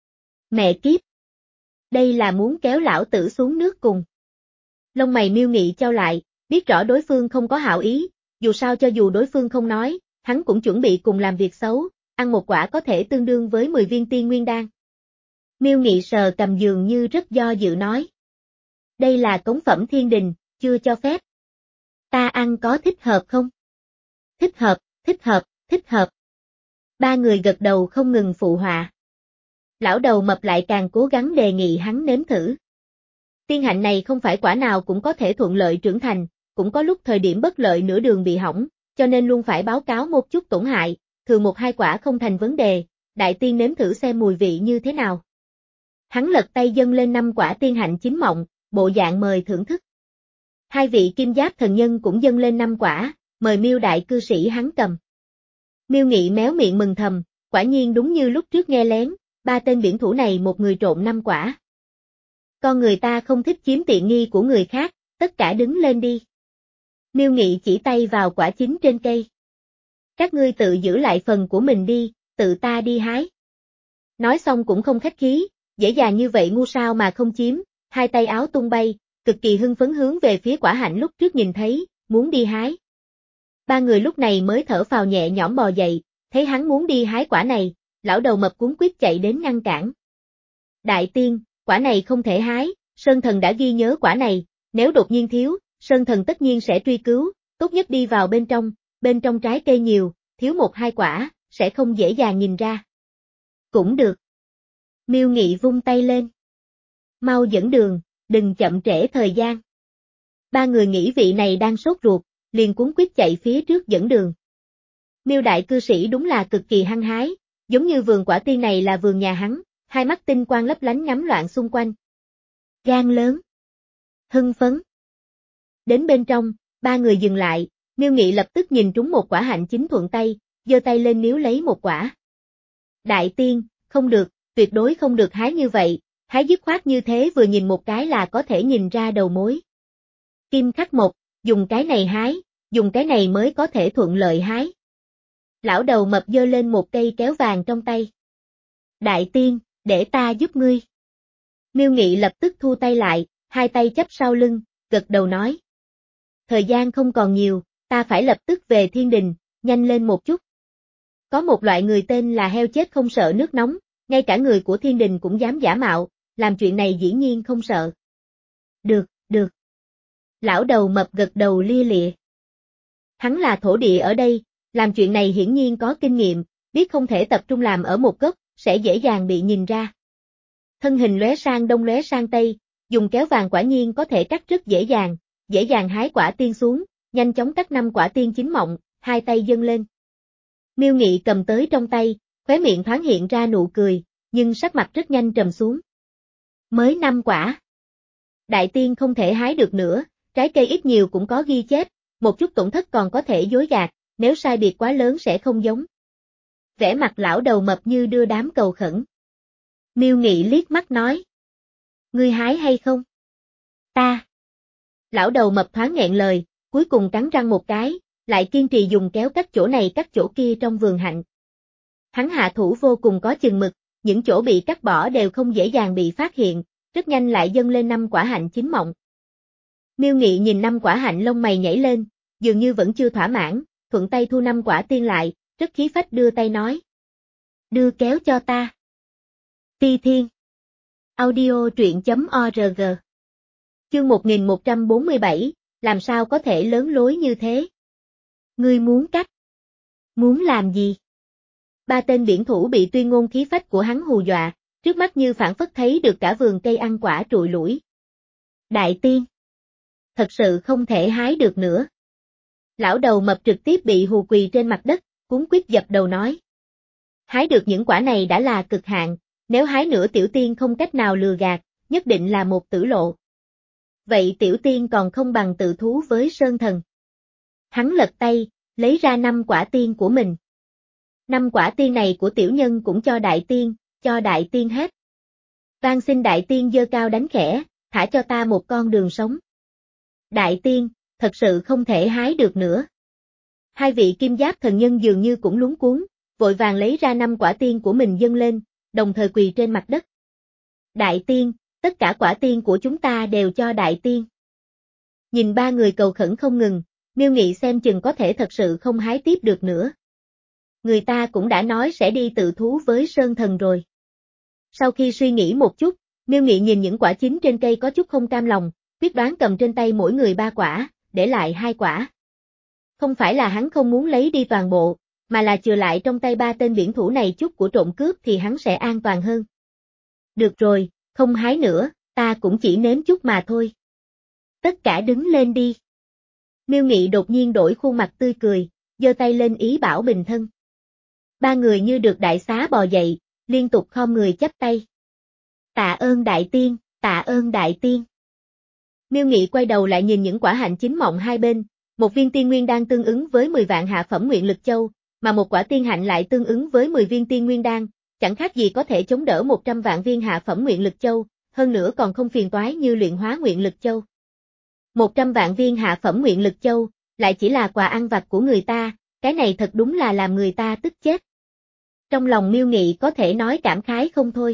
Mẹ kiếp! Đây là muốn kéo lão tử xuống nước cùng. Lông mày Miêu Nghị chau lại, biết rõ đối phương không có hảo ý, dù sao cho dù đối phương không nói, hắn cũng chuẩn bị cùng làm việc xấu, ăn một quả có thể tương đương với mười viên tiên nguyên đan. Miêu Nghị sờ cầm dường như rất do dự nói. Đây là cống phẩm thiên đình, chưa cho phép. Ta ăn có thích hợp không? Thích hợp, thích hợp, thích hợp. Ba người gật đầu không ngừng phụ họa. Lão đầu mập lại càng cố gắng đề nghị hắn nếm thử. Tiên hạnh này không phải quả nào cũng có thể thuận lợi trưởng thành, cũng có lúc thời điểm bất lợi nửa đường bị hỏng, cho nên luôn phải báo cáo một chút tổn hại, thường một hai quả không thành vấn đề, đại tiên nếm thử xem mùi vị như thế nào. Hắn lật tay dâng lên năm quả tiên hạnh chín mọng, bộ dạng mời thưởng thức. Hai vị kim giáp thần nhân cũng dâng lên năm quả, mời Miêu đại cư sĩ hắn cầm. Miêu Nghị méo miệng mừng thầm, quả nhiên đúng như lúc trước nghe lén, ba tên biển thủ này một người trộn năm quả. Con người ta không thích chiếm tiện nghi của người khác, tất cả đứng lên đi. Miêu Nghị chỉ tay vào quả chín trên cây. Các ngươi tự giữ lại phần của mình đi, tự ta đi hái. Nói xong cũng không khách khí, dễ dàng như vậy ngu sao mà không chiếm, hai tay áo tung bay, cực kỳ hưng phấn hướng về phía quả hạnh lúc trước nhìn thấy, muốn đi hái. Ba người lúc này mới thở phào nhẹ nhõm bò dậy, thấy hắn muốn đi hái quả này, lão đầu mập cuống quýt chạy đến ngăn cản. Đại tiên, quả này không thể hái, Sơn Thần đã ghi nhớ quả này, nếu đột nhiên thiếu, Sơn Thần tất nhiên sẽ truy cứu, tốt nhất đi vào bên trong, bên trong trái cây nhiều, thiếu một hai quả, sẽ không dễ dàng nhìn ra. Cũng được. Miêu Nghị vung tay lên. Mau dẫn đường, đừng chậm trễ thời gian. Ba người nghĩ vị này đang sốt ruột, liền cuống quýt chạy phía trước dẫn đường. Miêu đại cư sĩ đúng là cực kỳ hăng hái, giống như vườn quả tiên này là vườn nhà hắn, hai mắt tinh quang lấp lánh ngắm loạn xung quanh. Gan lớn. Hưng phấn. Đến bên trong, ba người dừng lại, Miêu Nghị lập tức nhìn trúng một quả hạnh chín thuận tay, giơ tay lên níu lấy một quả. Đại tiên, không được, tuyệt đối không được hái như vậy, hái dứt khoát như thế vừa nhìn một cái là có thể nhìn ra đầu mối. Kim khắc một, dùng cái này hái, dùng cái này mới có thể thuận lợi hái. Lão đầu mập giơ lên một cây kéo vàng trong tay. Đại tiên, để ta giúp ngươi. Miêu Nghị lập tức thu tay lại, hai tay chắp sau lưng, gật đầu nói. Thời gian không còn nhiều, ta phải lập tức về thiên đình, nhanh lên một chút. Có một loại người tên là heo chết không sợ nước nóng, ngay cả người của thiên đình cũng dám giả mạo, làm chuyện này dĩ nhiên không sợ. Được, được. Lão đầu mập gật đầu lia lịa. Hắn là thổ địa ở đây, làm chuyện này hiển nhiên có kinh nghiệm, biết không thể tập trung làm ở một góc, sẽ dễ dàng bị nhìn ra. Thân hình lóe sang đông lóe sang tây, dùng kéo vàng quả nhiên có thể cắt rất dễ dàng, dễ dàng hái quả tiên xuống, nhanh chóng cắt năm quả tiên chín mọng, hai tay dâng lên. Miêu Nghị cầm tới trong tay, khóe miệng thoáng hiện ra nụ cười, nhưng sắc mặt rất nhanh trầm xuống. Mới năm quả. Đại tiên không thể hái được nữa, trái cây ít nhiều cũng có ghi chép, một chút tổn thất còn có thể dối gạt, nếu sai biệt quá lớn sẽ không giống. Vẻ mặt lão đầu mập như đưa đám cầu khẩn. Miêu Nghị liếc mắt nói. Ngươi hái hay không? Ta. Lão đầu mập thoáng nghẹn lời, cuối cùng cắn răng một cái, lại kiên trì dùng kéo cắt chỗ này cắt chỗ kia trong vườn hạnh. Hắn hạ thủ vô cùng có chừng mực, những chỗ bị cắt bỏ đều không dễ dàng bị phát hiện, rất nhanh lại dâng lên năm quả hạnh chín mọng. Miêu Nghị nhìn năm quả hạnh lông mày nhảy lên, dường như vẫn chưa thỏa mãn, thuận tay thu năm quả tiên lại, rất khí phách đưa tay nói. Đưa kéo cho ta. Ti Thiên. Audio truyện chấm org. Chương một nghìn một trăm bốn mươi bảy, làm sao có thể lớn lối như thế? Ngươi muốn cắt? Muốn làm gì? Ba tên biển thủ bị tuyên ngôn khí phách của hắn hù dọa, trước mắt như phản phất thấy được cả vườn cây ăn quả trụi lủi. Đại tiên. Thật sự không thể hái được nữa. Lão đầu mập trực tiếp bị hù quỳ trên mặt đất, cuống quýt dập đầu nói. Hái được những quả này đã là cực hạn, nếu hái nữa tiểu tiên không cách nào lừa gạt, nhất định là một tử lộ. Vậy tiểu tiên còn không bằng tự thú với sơn thần. Hắn lật tay, lấy ra năm quả tiên của mình. Năm quả tiên này của tiểu nhân cũng cho đại tiên, cho đại tiên hết. Van xin đại tiên giơ cao đánh khẽ, thả cho ta một con đường sống. Đại tiên, thật sự không thể hái được nữa. Hai vị kim giáp thần nhân dường như cũng luống cuống, vội vàng lấy ra năm quả tiên của mình dâng lên, đồng thời quỳ trên mặt đất. Đại tiên, tất cả quả tiên của chúng ta đều cho đại tiên. Nhìn ba người cầu khẩn không ngừng, Miêu Nghị xem chừng có thể thật sự không hái tiếp được nữa. Người ta cũng đã nói sẽ đi tự thú với sơn thần rồi. Sau khi suy nghĩ một chút, Miêu Nghị nhìn những quả chín trên cây có chút không cam lòng, quyết đoán cầm trên tay mỗi người ba quả, để lại hai quả. Không phải là hắn không muốn lấy đi toàn bộ, mà là chừa lại trong tay ba tên biển thủ này chút của trộm cướp thì hắn sẽ an toàn hơn. Được rồi, không hái nữa, ta cũng chỉ nếm chút mà thôi. Tất cả đứng lên đi. Miêu Nghị đột nhiên đổi khuôn mặt tươi cười, giơ tay lên ý bảo bình thân. Ba người như được đại xá bò dậy, liên tục khom người chắp tay. Tạ ơn đại tiên, tạ ơn đại tiên. Miêu Nghị quay đầu lại nhìn những quả hạnh chín mọng hai bên, một viên tiên nguyên đan tương ứng với mười vạn hạ phẩm nguyện lực châu, mà một quả tiên hạnh lại tương ứng với mười viên tiên nguyên đan, chẳng khác gì có thể chống đỡ một trăm vạn viên hạ phẩm nguyện lực châu, hơn nữa còn không phiền toái như luyện hóa nguyện lực châu. một trăm vạn viên hạ phẩm nguyện lực châu, lại chỉ là quà ăn vặt của người ta, cái này thật đúng là làm người ta tức chết. Trong lòng Miêu Nghị có thể nói cảm khái không thôi.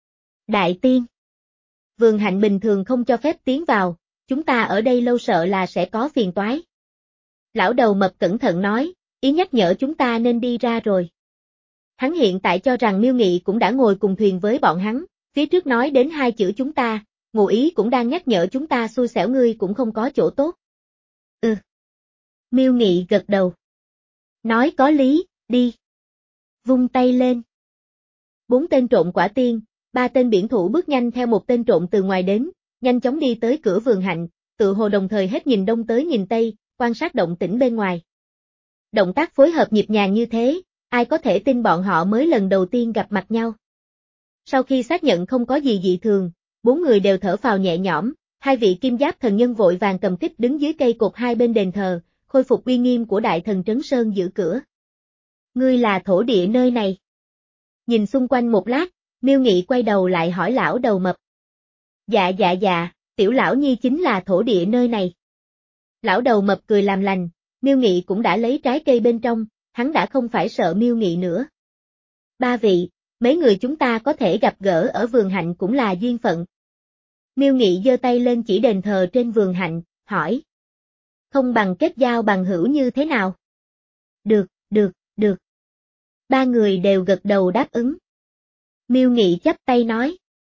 Đại tiên. Vườn hạnh bình thường không cho phép tiến vào, chúng ta ở đây lâu sợ là sẽ có phiền toái. Lão đầu mập cẩn thận nói, ý nhắc nhở chúng ta nên đi ra rồi. Hắn hiện tại cho rằng Miêu Nghị cũng đã ngồi cùng thuyền với bọn hắn, phía trước nói đến hai chữ chúng ta, ngụ ý cũng đang nhắc nhở chúng ta xui xẻo ngươi cũng không có chỗ tốt. Ừ. Miêu Nghị gật đầu. Nói có lý, đi. Vung tay lên. Bốn tên trộm quả tiên, ba tên biển thủ bước nhanh theo một tên trộm từ ngoài đến, nhanh chóng đi tới cửa vườn hạnh, tự hồ đồng thời hết nhìn đông tới nhìn tây, quan sát động tĩnh bên ngoài. Động tác phối hợp nhịp nhàng như thế, ai có thể tin bọn họ mới lần đầu tiên gặp mặt nhau. Sau khi xác nhận không có gì dị thường, bốn người đều thở phào nhẹ nhõm, hai vị kim giáp thần nhân vội vàng cầm kích đứng dưới cây cột hai bên đền thờ, khôi phục uy nghiêm của đại thần Trấn Sơn giữ cửa. Ngươi là thổ địa nơi này. Nhìn xung quanh một lát, Miêu Nghị quay đầu lại hỏi lão đầu mập. Dạ dạ dạ, tiểu lão nhi chính là thổ địa nơi này. Lão đầu mập cười làm lành, Miêu Nghị cũng đã lấy trái cây bên trong, hắn đã không phải sợ Miêu Nghị nữa. Ba vị, mấy người chúng ta có thể gặp gỡ ở vườn hạnh cũng là duyên phận. Miêu Nghị giơ tay lên chỉ đền thờ trên vườn hạnh, hỏi. Không bằng kết giao bằng hữu như thế nào? Được, được, được. Ba người đều gật đầu đáp ứng. Miêu Nghị chắp tay nói.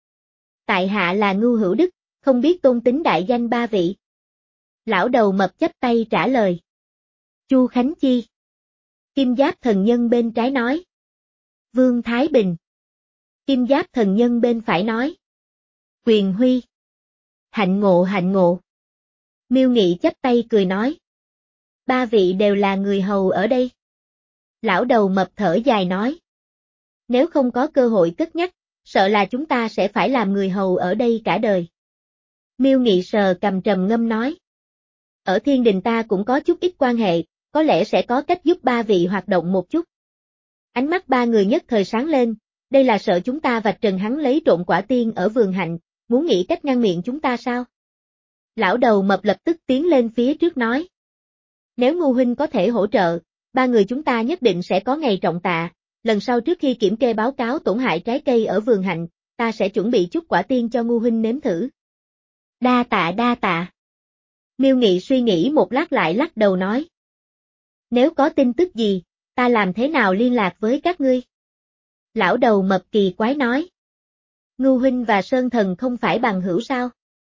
Tại hạ là Ngưu Hữu Đức, không biết tôn tính đại danh ba vị. Lão đầu mập chắp tay trả lời. Chu Khánh Chi. Kim Giáp thần nhân bên trái nói. Vương Thái Bình. Kim Giáp thần nhân bên phải nói. Quyền Huy. Hạnh ngộ hạnh ngộ. Miêu Nghị chắp tay cười nói. Ba vị đều là người hầu ở đây. Lão đầu mập thở dài nói. Nếu không có cơ hội cất nhắc, sợ là chúng ta sẽ phải làm người hầu ở đây cả đời. Miêu Nghị sờ cầm trầm ngâm nói. Ở thiên đình ta cũng có chút ít quan hệ, có lẽ sẽ có cách giúp ba vị hoạt động một chút. Ánh mắt ba người nhất thời sáng lên, đây là sợ chúng ta vạch trần hắn lấy trộm quả tiên ở vườn hạnh, muốn nghĩ cách ngăn miệng chúng ta sao? Lão đầu mập lập tức tiến lên phía trước nói. Nếu Ngưu huynh có thể hỗ trợ, ba người chúng ta nhất định sẽ có ngày trọng tạ, lần sau trước khi kiểm kê báo cáo tổn hại trái cây ở vườn hạnh, ta sẽ chuẩn bị chút quả tiên cho Ngưu huynh nếm thử. Đa tạ đa tạ. Miêu Nghị suy nghĩ một lát lại lắc đầu nói. Nếu có tin tức gì, ta làm thế nào liên lạc với các ngươi? Lão đầu mập kỳ quái nói. Ngưu huynh và Sơn Thần không phải bằng hữu sao?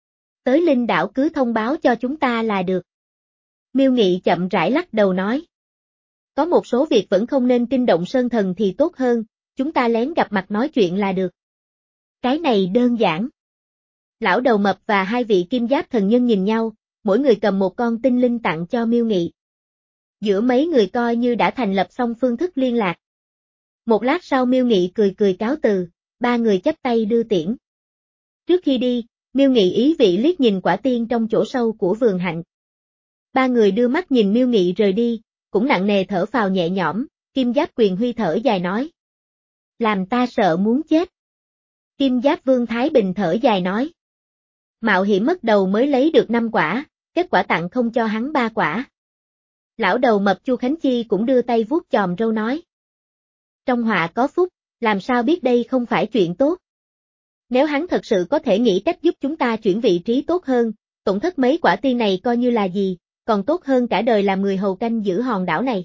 Tới Linh đảo cứ thông báo cho chúng ta là được. Miêu Nghị chậm rãi lắc đầu nói. Có một số việc vẫn không nên kinh động Sơn Thần thì tốt hơn, chúng ta lén gặp mặt nói chuyện là được. Cái này đơn giản. Lão đầu mập và hai vị Kim Giáp thần nhân nhìn nhau, mỗi người cầm một con tinh linh tặng cho Miêu Nghị. Giữa mấy người coi như đã thành lập xong phương thức liên lạc. Một lát sau Miêu Nghị cười cười cáo từ, ba người chắp tay đưa tiễn. Trước khi đi, Miêu Nghị ý vị liếc nhìn quả tiên trong chỗ sâu của vườn hạnh. Ba người đưa mắt nhìn Miêu Nghị rời đi, cũng nặng nề thở phào nhẹ nhõm, Kim Giáp Quyền Huy thở dài nói. Làm ta sợ muốn chết. Kim Giáp Vương Thái Bình thở dài nói. Mạo hiểm mất đầu mới lấy được năm quả, kết quả tặng không cho hắn ba quả. Lão đầu mập Chu Khánh Chi cũng đưa tay vuốt chòm râu nói. Trong họa có phúc, làm sao biết đây không phải chuyện tốt. Nếu hắn thật sự có thể nghĩ cách giúp chúng ta chuyển vị trí tốt hơn, tổn thất mấy quả tiên này coi như là gì, còn tốt hơn cả đời làm người hầu canh giữ hòn đảo này.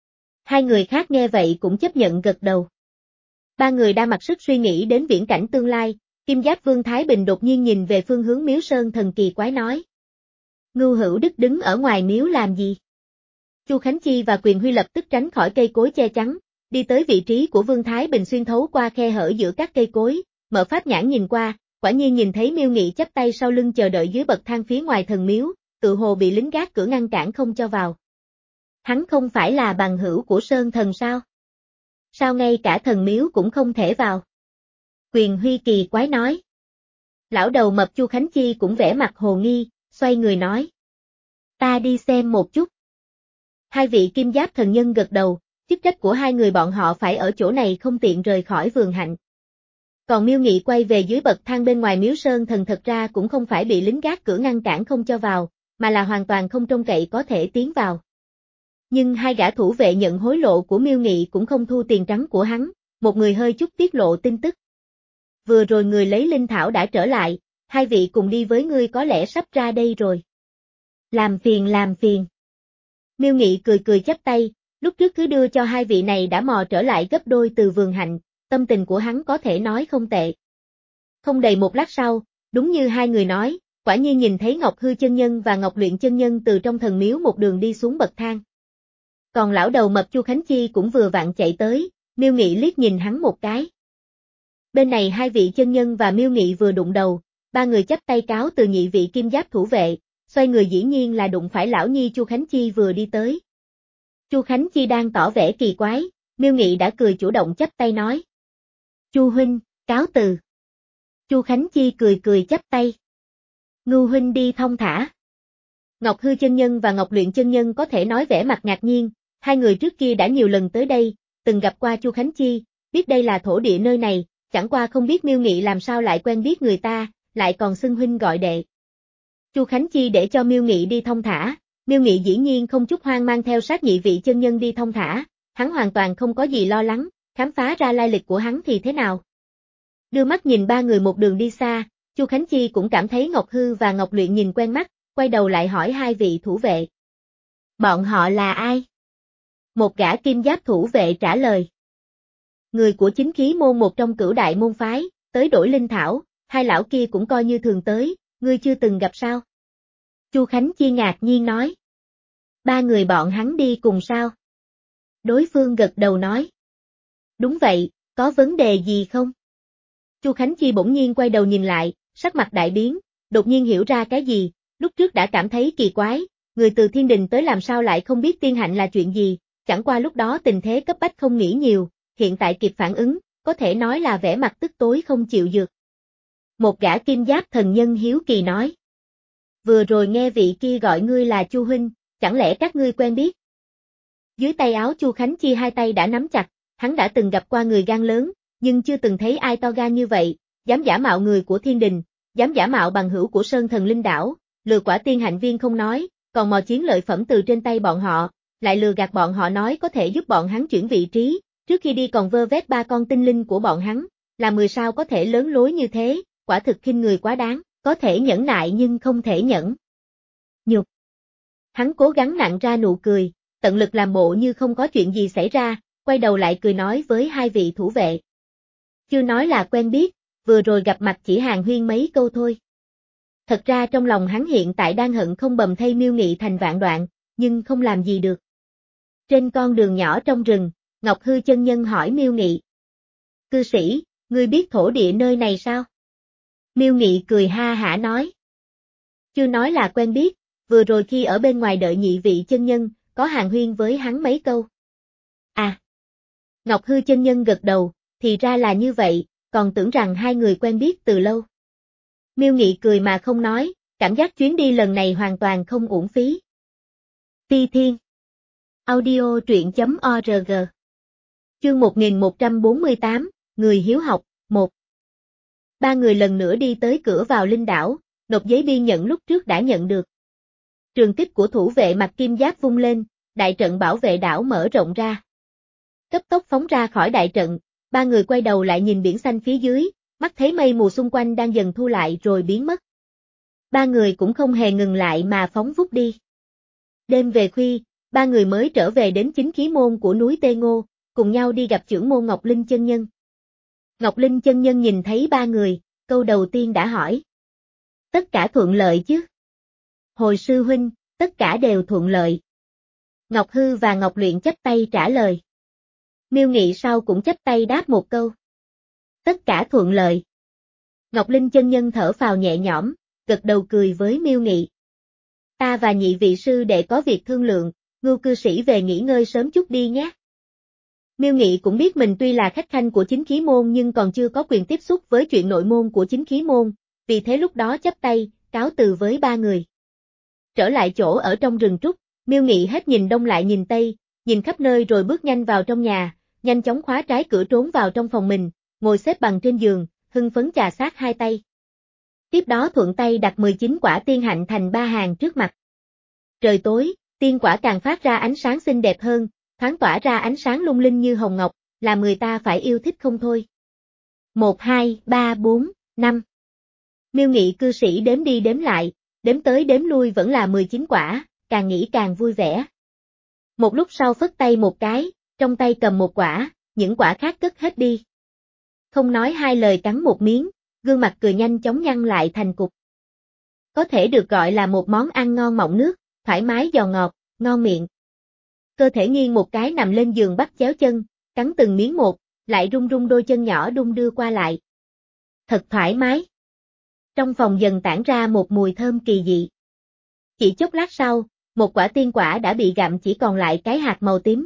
Hai người khác nghe vậy cũng chấp nhận gật đầu. Ba người đang mặc sức suy nghĩ đến viễn cảnh tương lai, Kim Giáp Vương Thái Bình đột nhiên nhìn về phương hướng miếu Sơn Thần kỳ quái nói. Ngưu Hữu Đức đứng ở ngoài miếu làm gì? Chu Khánh Chi và Quyền Huy lập tức tránh khỏi cây cối che chắn, đi tới vị trí của Vương Thái Bình xuyên thấu qua khe hở giữa các cây cối, mở pháp nhãn nhìn qua, quả nhiên nhìn thấy Miêu Nghị chắp tay sau lưng chờ đợi dưới bậc thang phía ngoài thần miếu, tự hồ bị lính gác cửa ngăn cản không cho vào. Hắn không phải là bằng hữu của Sơn Thần sao? Sao ngay cả thần miếu cũng không thể vào? Quyền Huy kỳ quái nói. Lão đầu mập Chu Khánh Chi cũng vẻ mặt hồ nghi, xoay người nói. Ta đi xem một chút. Hai vị Kim Giáp thần nhân gật đầu, chức trách của hai người bọn họ phải ở chỗ này không tiện rời khỏi vườn hạnh. Còn Miêu Nghị quay về dưới bậc thang bên ngoài miếu Sơn Thần thật ra cũng không phải bị lính gác cửa ngăn cản không cho vào, mà là hoàn toàn không trông cậy có thể tiến vào. Nhưng hai gã thủ vệ nhận hối lộ của Miêu Nghị cũng không thu tiền trắng của hắn, một người hơi chút tiết lộ tin tức. Vừa rồi người lấy linh thảo đã trở lại, hai vị cùng đi với ngươi có lẽ sắp ra đây rồi. Làm phiền làm phiền. Miêu Nghị cười cười chắp tay, lúc trước cứ đưa cho hai vị này đã mò trở lại gấp đôi từ vườn hạnh, tâm tình của hắn có thể nói không tệ. Không đầy một lát sau, đúng như hai người nói, quả nhiên nhìn thấy Ngọc Hư chân nhân và Ngọc Luyện chân nhân từ trong thần miếu một đường đi xuống bậc thang. Còn lão đầu mập Chu Khánh Chi cũng vừa vặn chạy tới, Miêu Nghị liếc nhìn hắn một cái. Bên này hai vị chân nhân và Miêu Nghị vừa đụng đầu, ba người chắp tay cáo từ nhị vị Kim Giáp thủ vệ, xoay người dĩ nhiên là đụng phải lão nhi Chu Khánh Chi vừa đi tới. Chu Khánh Chi đang tỏ vẻ kỳ quái, Miêu Nghị đã cười chủ động chắp tay nói. Chu huynh, cáo từ. Chu Khánh Chi cười cười chắp tay. Ngưu huynh đi thong thả. Ngọc Hư chân nhân và Ngọc Luyện chân nhân có thể nói vẻ mặt ngạc nhiên, hai người trước kia đã nhiều lần tới đây, từng gặp qua Chu Khánh Chi, biết đây là thổ địa nơi này, chẳng qua không biết Miêu Nghị làm sao lại quen biết người ta, lại còn xưng huynh gọi đệ. Chu Khánh Chi để cho Miêu Nghị đi thong thả, Miêu Nghị dĩ nhiên không chút hoang mang theo sát nhị vị chân nhân đi thong thả, hắn hoàn toàn không có gì lo lắng, khám phá ra lai lịch của hắn thì thế nào. Đưa mắt nhìn ba người một đường đi xa, Chu Khánh Chi cũng cảm thấy Ngọc Hư và Ngọc Luyện nhìn quen mắt, quay đầu lại hỏi hai vị thủ vệ, Bọn họ là ai? Một gã kim giáp thủ vệ trả lời. Người của chính khí môn một trong cửu đại môn phái, tới đổi linh thảo, hai lão kia cũng coi như thường tới, ngươi chưa từng gặp sao? Chu Khánh Chi ngạc nhiên nói. Ba người bọn hắn đi cùng sao? Đối phương gật đầu nói. Đúng vậy, có vấn đề gì không? Chu Khánh Chi bỗng nhiên quay đầu nhìn lại, sắc mặt đại biến, đột nhiên hiểu ra cái gì, lúc trước đã cảm thấy kỳ quái, người từ thiên đình tới làm sao lại không biết tiên hạnh là chuyện gì, chẳng qua lúc đó tình thế cấp bách không nghĩ nhiều, hiện tại kịp phản ứng, có thể nói là vẻ mặt tức tối không chịu dược. Một gã kim giáp thần nhân hiếu kỳ nói. Vừa rồi nghe vị kia gọi ngươi là Chu huynh, chẳng lẽ các ngươi quen biết? Dưới tay áo Chu Khánh Chi hai tay đã nắm chặt, hắn đã từng gặp qua người gan lớn, nhưng chưa từng thấy ai to gan như vậy, dám giả mạo người của thiên đình, dám giả mạo bằng hữu của Sơn Thần Linh Đảo, lừa quả tiên hạnh viên không nói, còn mò chiến lợi phẩm từ trên tay bọn họ, lại lừa gạt bọn họ nói có thể giúp bọn hắn chuyển vị trí, trước khi đi còn vơ vét ba con tinh linh của bọn hắn, là mười sao có thể lớn lối như thế, quả thực khinh người quá đáng, có thể nhẫn nại nhưng không thể nhẫn. Nhục. Hắn cố gắng nặn ra nụ cười, tận lực làm bộ như không có chuyện gì xảy ra, quay đầu lại cười nói với hai vị thủ vệ. Chưa nói là quen biết, vừa rồi gặp mặt chỉ hàn huyên mấy câu thôi. Thật ra trong lòng hắn hiện tại đang hận không bầm thây Miêu Nghị thành vạn đoạn, nhưng không làm gì được. Trên con đường nhỏ trong rừng, Ngọc Hư chân nhân hỏi Miêu Nghị. Cư sĩ, ngươi biết thổ địa nơi này sao? Miêu Nghị cười ha hả nói. Chưa nói là quen biết, vừa rồi khi ở bên ngoài đợi nhị vị chân nhân, có hàn huyên với hắn mấy câu. À! Ngọc Hư chân nhân gật đầu, thì ra là như vậy, còn tưởng rằng hai người quen biết từ lâu. Miêu Nghị cười mà không nói, cảm giác chuyến đi lần này hoàn toàn không uổng phí. Ti Thiên Audio truyện chấm org Chương một nghìn một trăm bốn mươi tám, Người hiếu học, một. Ba người lần nữa đi tới cửa vào linh đảo, nộp giấy biên nhận lúc trước đã nhận được. Trường kích của thủ vệ mặc kim giáp vung lên, đại trận bảo vệ đảo mở rộng ra. Cấp tốc phóng ra khỏi đại trận, ba người quay đầu lại nhìn biển xanh phía dưới, mắt thấy mây mù xung quanh đang dần thu lại rồi biến mất. Ba người cũng không hề ngừng lại mà phóng vút đi. Đêm về khuya, ba người mới trở về đến chính khí môn của núi Tê Ngô, cùng nhau đi gặp trưởng môn Ngọc Linh chân nhân. Ngọc Linh chân nhân nhìn thấy ba người, câu đầu tiên đã hỏi. Tất cả thuận lợi chứ? Hồi sư huynh, tất cả đều thuận lợi. Ngọc Hư và Ngọc Luyện chắp tay trả lời. Miêu Nghị sau cũng chắp tay đáp một câu. Tất cả thuận lợi. Ngọc Linh chân nhân thở phào nhẹ nhõm, gật đầu cười với Miêu Nghị. Ta và nhị vị sư đệ có việc thương lượng, Ngưu cư sĩ về nghỉ ngơi sớm chút đi nhé. Miêu Nghị cũng biết mình tuy là khách khanh của chính khí môn nhưng còn chưa có quyền tiếp xúc với chuyện nội môn của chính khí môn, vì thế lúc đó chắp tay, cáo từ với ba người. Trở lại chỗ ở trong rừng trúc, Miêu Nghị hết nhìn đông lại nhìn tây, nhìn khắp nơi rồi bước nhanh vào trong nhà, nhanh chóng khóa trái cửa trốn vào trong phòng mình, ngồi xếp bằng trên giường, hưng phấn chà sát hai tay. Tiếp đó thuận tay đặt mười chín quả tiên hạnh thành ba hàng trước mặt. Trời tối, tiên quả càng phát ra ánh sáng xinh đẹp hơn, thoáng tỏa ra ánh sáng lung linh như hồng ngọc, làm người ta phải yêu thích không thôi. Một, hai, ba, bốn, năm. Miêu Nghị cư sĩ đếm đi đếm lại, đếm tới đếm lui vẫn là mười chín quả, càng nghĩ càng vui vẻ. Một lúc sau phất tay một cái, trong tay cầm một quả, những quả khác cất hết đi. Không nói hai lời cắn một miếng, gương mặt cười nhanh chóng nhăn lại thành cục. Có thể được gọi là một món ăn ngon mọng nước, thoải mái giòn ngọt, ngon miệng. Cơ thể nghiêng một cái nằm lên giường bắt chéo chân, cắn từng miếng một, lại rung rung đôi chân nhỏ đung đưa qua lại. Thật thoải mái. Trong phòng dần tản ra một mùi thơm kỳ dị. Chỉ chốc lát sau, một quả tiên quả đã bị gặm chỉ còn lại cái hạt màu tím.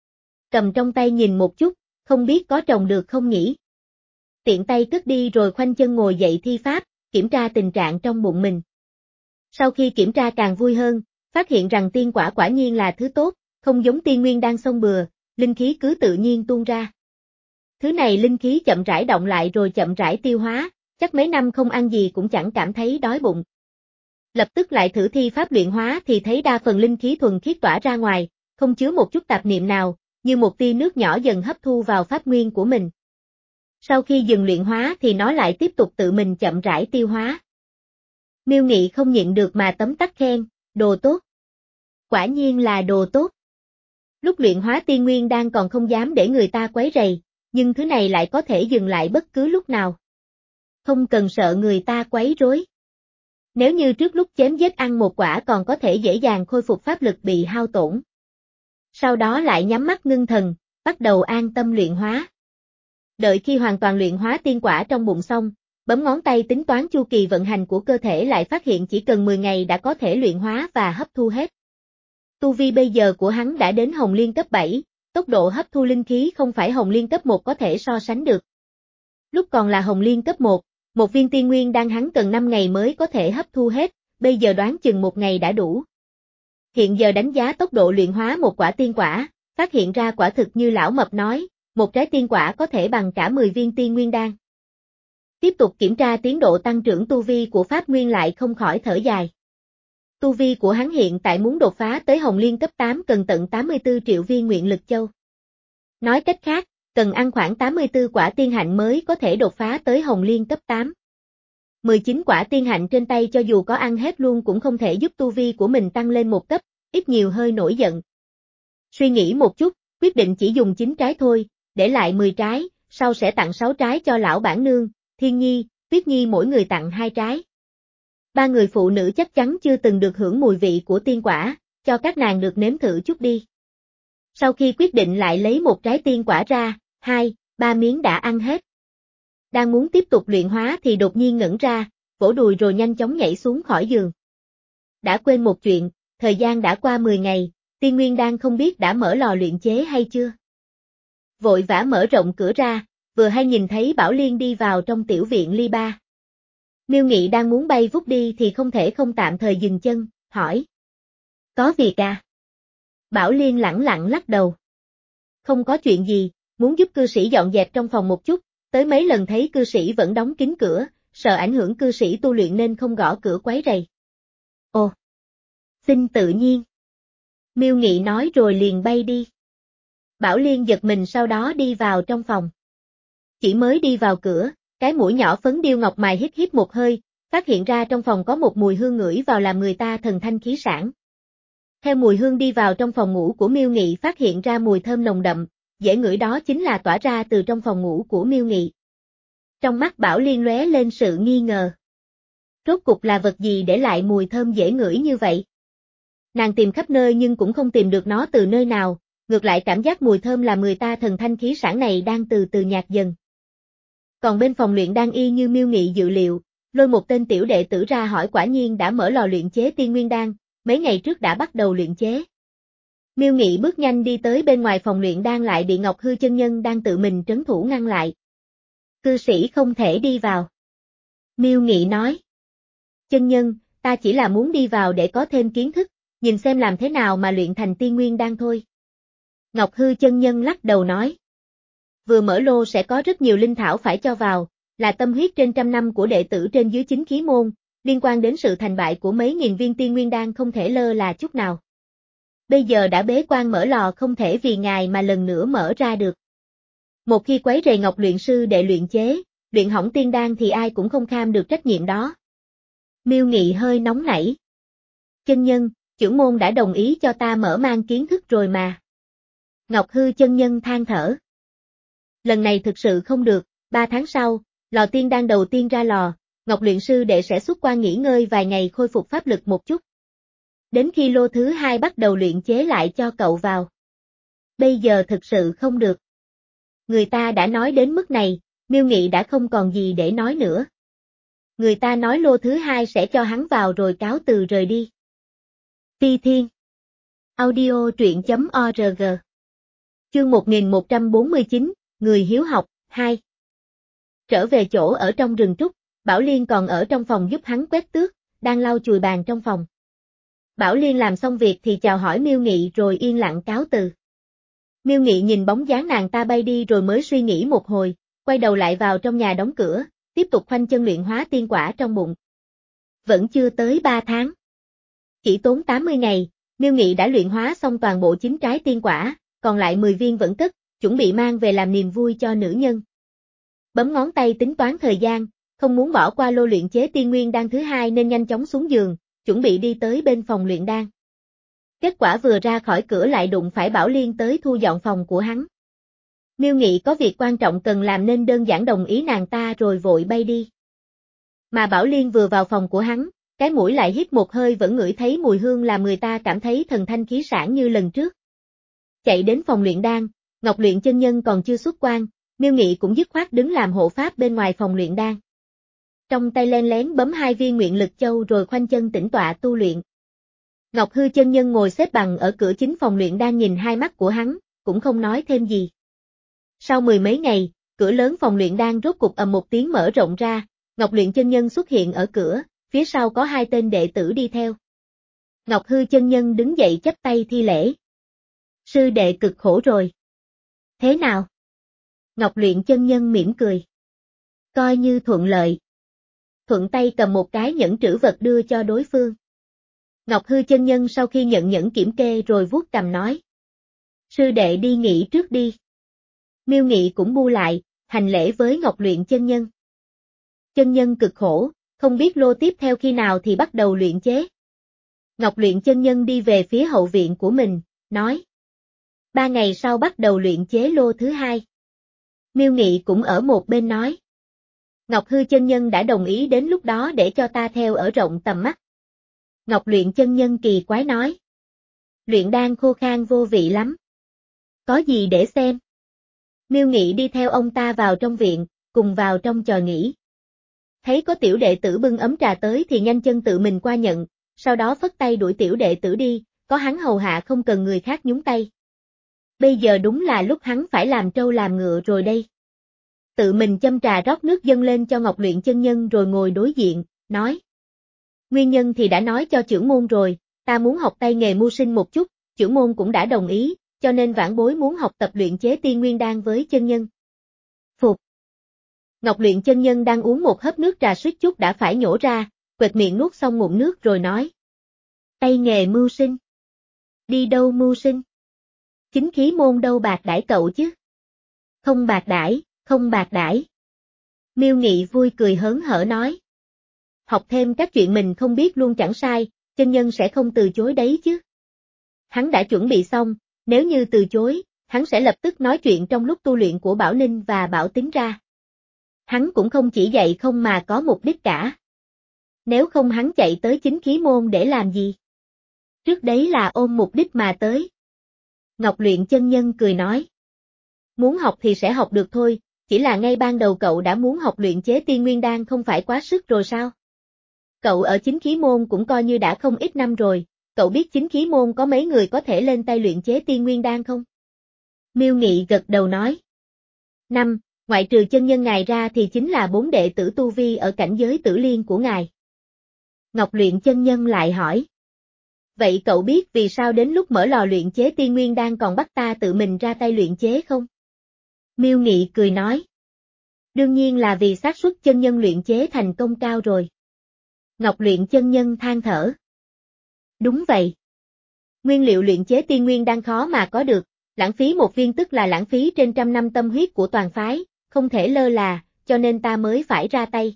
Cầm trong tay nhìn một chút, không biết có trồng được không nhỉ? Tiện tay cất đi rồi khoanh chân ngồi dậy thi pháp, kiểm tra tình trạng trong bụng mình. Sau khi kiểm tra càng vui hơn, phát hiện rằng tiên quả quả nhiên là thứ tốt, không giống tiên nguyên đang xông bừa, linh khí cứ tự nhiên tuôn ra. Thứ này linh khí chậm rãi động lại rồi chậm rãi tiêu hóa, chắc mấy năm không ăn gì cũng chẳng cảm thấy đói bụng. Lập tức lại thử thi pháp luyện hóa thì thấy đa phần linh khí thuần khiết tỏa ra ngoài, không chứa một chút tạp niệm nào, như một tia nước nhỏ dần hấp thu vào pháp nguyên của mình. Sau khi dừng luyện hóa thì nó lại tiếp tục tự mình chậm rãi tiêu hóa. Miêu Nghị không nhịn được mà tấm tắc khen, đồ tốt. Quả nhiên là đồ tốt. Lúc luyện hóa tiên nguyên đan còn không dám để người ta quấy rầy, nhưng thứ này lại có thể dừng lại bất cứ lúc nào. Không cần sợ người ta quấy rối. Nếu như trước lúc chém giết ăn một quả còn có thể dễ dàng khôi phục pháp lực bị hao tổn. Sau đó lại nhắm mắt ngưng thần, bắt đầu an tâm luyện hóa. Đợi khi hoàn toàn luyện hóa tiên quả trong bụng xong, bấm ngón tay tính toán chu kỳ vận hành của cơ thể lại phát hiện chỉ cần mười ngày đã có thể luyện hóa và hấp thu hết. Tu vi bây giờ của hắn đã đến Hồng Liên cấp bảy, tốc độ hấp thu linh khí không phải Hồng Liên cấp một có thể so sánh được. Lúc còn là Hồng Liên cấp một, một viên tiên nguyên đan hắn cần năm ngày mới có thể hấp thu hết, bây giờ đoán chừng một ngày đã đủ. Hiện giờ đánh giá tốc độ luyện hóa một quả tiên quả, phát hiện ra quả thực như lão mập nói, một trái tiên quả có thể bằng cả mười viên tiên nguyên đan. Tiếp tục kiểm tra tiến độ tăng trưởng tu vi của Pháp Nguyên lại không khỏi thở dài. Tu vi của hắn hiện tại muốn đột phá tới Hồng Liên cấp tám cần tận tám mươi tư triệu viên nguyện lực châu. Nói cách khác, cần ăn khoảng tám mươi tư quả tiên hạnh mới có thể đột phá tới Hồng Liên cấp tám. mười chín quả tiên hạnh trên tay cho dù có ăn hết luôn cũng không thể giúp tu vi của mình tăng lên một cấp, ít nhiều hơi nổi giận. Suy nghĩ một chút, quyết định chỉ dùng chín trái thôi, để lại mười trái, sau sẽ tặng sáu trái cho lão bản nương, Thiên Nhi, Tuyết Nhi mỗi người tặng hai trái. Ba người phụ nữ chắc chắn chưa từng được hưởng mùi vị của tiên quả, cho các nàng được nếm thử chút đi. Sau khi quyết định lại lấy một trái tiên quả ra, hai, ba miếng đã ăn hết. Đang muốn tiếp tục luyện hóa thì đột nhiên ngẩn ra, vỗ đùi rồi nhanh chóng nhảy xuống khỏi giường. Đã quên một chuyện, thời gian đã qua mười ngày, tiên nguyên đan không biết đã mở lò luyện chế hay chưa. Vội vã mở rộng cửa ra, vừa hay nhìn thấy Bảo Liên đi vào trong tiểu viện ly ba. Miêu Nghị đang muốn bay vút đi thì không thể không tạm thời dừng chân, hỏi. Có việc à? Bảo Liên lẳng lặng lắc đầu. Không có chuyện gì, muốn giúp cư sĩ dọn dẹp trong phòng một chút, tới mấy lần thấy cư sĩ vẫn đóng kín cửa, sợ ảnh hưởng cư sĩ tu luyện nên không gõ cửa quấy rầy. Ồ, xin tự nhiên. Miêu Nghị nói rồi liền bay đi. Bảo Liên giật mình sau đó đi vào trong phòng. Chỉ mới đi vào cửa, cái mũi nhỏ phấn điêu ngọc mài hít hít một hơi, phát hiện ra trong phòng có một mùi hương ngửi vào làm người ta thần thanh khí sảng. Theo mùi hương đi vào trong phòng ngủ của Miêu Nghị phát hiện ra mùi thơm nồng đậm, dễ ngửi đó chính là tỏa ra từ trong phòng ngủ của Miêu Nghị. Trong mắt Bảo Liên lóe lên sự nghi ngờ. Rốt cục là vật gì để lại mùi thơm dễ ngửi như vậy? Nàng tìm khắp nơi nhưng cũng không tìm được nó từ nơi nào, ngược lại cảm giác mùi thơm làm người ta thần thanh khí sảng này đang từ từ nhạt dần. Còn bên phòng luyện đan y như Miêu Nghị dự liệu, lôi một tên tiểu đệ tử ra hỏi quả nhiên đã mở lò luyện chế tiên nguyên đan, mấy ngày trước đã bắt đầu luyện chế. Miêu Nghị bước nhanh đi tới bên ngoài phòng luyện đan lại bị Ngọc Hư chân nhân đang tự mình trấn thủ ngăn lại. Cư sĩ không thể đi vào. Miêu Nghị nói. Chân nhân, ta chỉ là muốn đi vào để có thêm kiến thức, nhìn xem làm thế nào mà luyện thành tiên nguyên đan thôi. Ngọc Hư chân nhân lắc đầu nói. Vừa mở lô sẽ có rất nhiều linh thảo phải cho vào, là tâm huyết trên trăm năm của đệ tử trên dưới chính khí môn, liên quan đến sự thành bại của mấy nghìn viên tiên nguyên đan không thể lơ là chút nào. Bây giờ đã bế quan mở lò không thể vì ngài mà lần nữa mở ra được. Một khi quấy rầy Ngọc luyện sư đệ luyện chế, luyện hỏng tiên đan thì ai cũng không kham được trách nhiệm đó. Miêu Nghị hơi nóng nảy. Chân nhân, chưởng môn đã đồng ý cho ta mở mang kiến thức rồi mà. Ngọc Hư chân nhân than thở. Lần này thực sự không được, ba tháng sau, lò tiên đan đầu tiên ra lò, Ngọc luyện sư đệ sẽ xuất quan nghỉ ngơi vài ngày khôi phục pháp lực một chút. Đến khi lô thứ hai bắt đầu luyện chế lại cho cậu vào. Bây giờ thực sự không được. Người ta đã nói đến mức này, Miêu Nghị đã không còn gì để nói nữa. Người ta nói lô thứ hai sẽ cho hắn vào rồi cáo từ rời đi. Phi Thiên Audio truyện chấm org Chương một nghìn một trăm bốn mươi chín, Người hiếu học, hai. Trở về chỗ ở trong rừng trúc, Bảo Liên còn ở trong phòng giúp hắn quét tước, đang lau chùi bàn trong phòng. Bảo Liên làm xong việc thì chào hỏi Miêu Nghị rồi yên lặng cáo từ. Miêu Nghị nhìn bóng dáng nàng ta bay đi rồi mới suy nghĩ một hồi, quay đầu lại vào trong nhà đóng cửa, tiếp tục khoanh chân luyện hóa tiên quả trong bụng. Vẫn chưa tới ba tháng. Chỉ tốn tám mươi ngày, Miêu Nghị đã luyện hóa xong toàn bộ chín trái tiên quả, còn lại mười viên vẫn cất, chuẩn bị mang về làm niềm vui cho nữ nhân. Bấm ngón tay tính toán thời gian, không muốn bỏ qua lô luyện chế tiên nguyên đan thứ hai nên nhanh chóng xuống giường, chuẩn bị đi tới bên phòng luyện đan. Kết quả vừa ra khỏi cửa lại đụng phải Bảo Liên tới thu dọn phòng của hắn. Miêu Nghị có việc quan trọng cần làm nên đơn giản đồng ý nàng ta rồi vội bay đi. Mà Bảo Liên vừa vào phòng của hắn, cái mũi lại hít một hơi vẫn ngửi thấy mùi hương làm người ta cảm thấy thần thanh khí sảng như lần trước. Chạy đến phòng luyện đan, Ngọc Luyện chân nhân còn chưa xuất quan, Miêu Nghị cũng dứt khoát đứng làm hộ pháp bên ngoài phòng luyện đan. Trong tay len lén bấm hai viên nguyện lực châu rồi khoanh chân tĩnh tọa tu luyện. Ngọc Hư chân nhân ngồi xếp bằng ở cửa chính phòng luyện đan nhìn hai mắt của hắn, cũng không nói thêm gì. Sau mười mấy ngày, cửa lớn phòng luyện đan rốt cục ầm một tiếng mở rộng ra, Ngọc Luyện chân nhân xuất hiện ở cửa, phía sau có hai tên đệ tử đi theo. Ngọc Hư chân nhân đứng dậy chắp tay thi lễ. Sư đệ cực khổ rồi. Thế nào? Ngọc Luyện chân nhân mỉm cười. Coi như thuận lợi. Thuận tay cầm một cái nhẫn trữ vật đưa cho đối phương. Ngọc Hư chân nhân sau khi nhận nhẫn kiểm kê rồi vuốt cằm nói. Sư đệ đi nghỉ trước đi. Miêu Nghị cũng bu lại, hành lễ với Ngọc Luyện chân nhân. Chân nhân cực khổ, không biết lô tiếp theo khi nào thì bắt đầu luyện chế. Ngọc Luyện chân nhân đi về phía hậu viện của mình, nói. Ba ngày sau bắt đầu luyện chế lô thứ hai. Miêu Nghị cũng ở một bên nói. Ngọc Hư chân nhân đã đồng ý đến lúc đó để cho ta theo ở rộng tầm mắt. Ngọc Luyện chân nhân kỳ quái nói. Luyện đan khô khan vô vị lắm. Có gì để xem? Miêu Nghị đi theo ông ta vào trong viện, cùng vào trong trò nghỉ. Thấy có tiểu đệ tử bưng ấm trà tới thì nhanh chân tự mình qua nhận, sau đó phất tay đuổi tiểu đệ tử đi, có hắn hầu hạ không cần người khác nhúng tay. Bây giờ đúng là lúc hắn phải làm trâu làm ngựa rồi đây. Tự mình châm trà rót nước dâng lên cho Ngọc Luyện chân nhân rồi ngồi đối diện, nói. Nguyên nhân thì đã nói cho trưởng môn rồi, ta muốn học tay nghề mưu sinh một chút, trưởng môn cũng đã đồng ý, cho nên vãn bối muốn học tập luyện chế tiên nguyên đan với chân nhân. Phục. Ngọc Luyện chân nhân đang uống một hớp nước trà suýt chút đã phải nhổ ra, quệt miệng nuốt xong ngụm nước rồi nói. Tay nghề mưu sinh. Đi đâu mưu sinh? Chính khí môn đâu bạc đãi cậu chứ? Không bạc đãi, không bạc đãi. Miêu Nghị vui cười hớn hở nói. Học thêm các chuyện mình không biết luôn chẳng sai, chân nhân sẽ không từ chối đấy chứ. Hắn đã chuẩn bị xong, nếu như từ chối, hắn sẽ lập tức nói chuyện trong lúc tu luyện của Bảo Ninh và Bảo Tín ra. Hắn cũng không chỉ dạy không mà có mục đích cả. Nếu không hắn chạy tới chính khí môn để làm gì? Trước đấy là ôm mục đích mà tới. Ngọc Luyện chân nhân cười nói. Muốn học thì sẽ học được thôi, chỉ là ngay ban đầu cậu đã muốn học luyện chế tiên nguyên đan không phải quá sức rồi sao? Cậu ở chính khí môn cũng coi như đã không ít năm rồi, cậu biết chính khí môn có mấy người có thể lên tay luyện chế tiên nguyên đan không? Miêu Nghị gật đầu nói. Năm, ngoại trừ chân nhân ngài ra thì chính là bốn đệ tử tu vi ở cảnh giới tử liên của ngài. Ngọc Luyện chân nhân lại hỏi. Vậy cậu biết vì sao đến lúc mở lò luyện chế tiên nguyên đan còn bắt ta tự mình ra tay luyện chế không? Miêu Nghị cười nói. Đương nhiên là vì xác suất chân nhân luyện chế thành công cao rồi. Ngọc Luyện chân nhân than thở. Đúng vậy. Nguyên liệu luyện chế tiên nguyên đan khó mà có được, lãng phí một viên tức là lãng phí trên trăm năm tâm huyết của toàn phái, không thể lơ là, cho nên ta mới phải ra tay.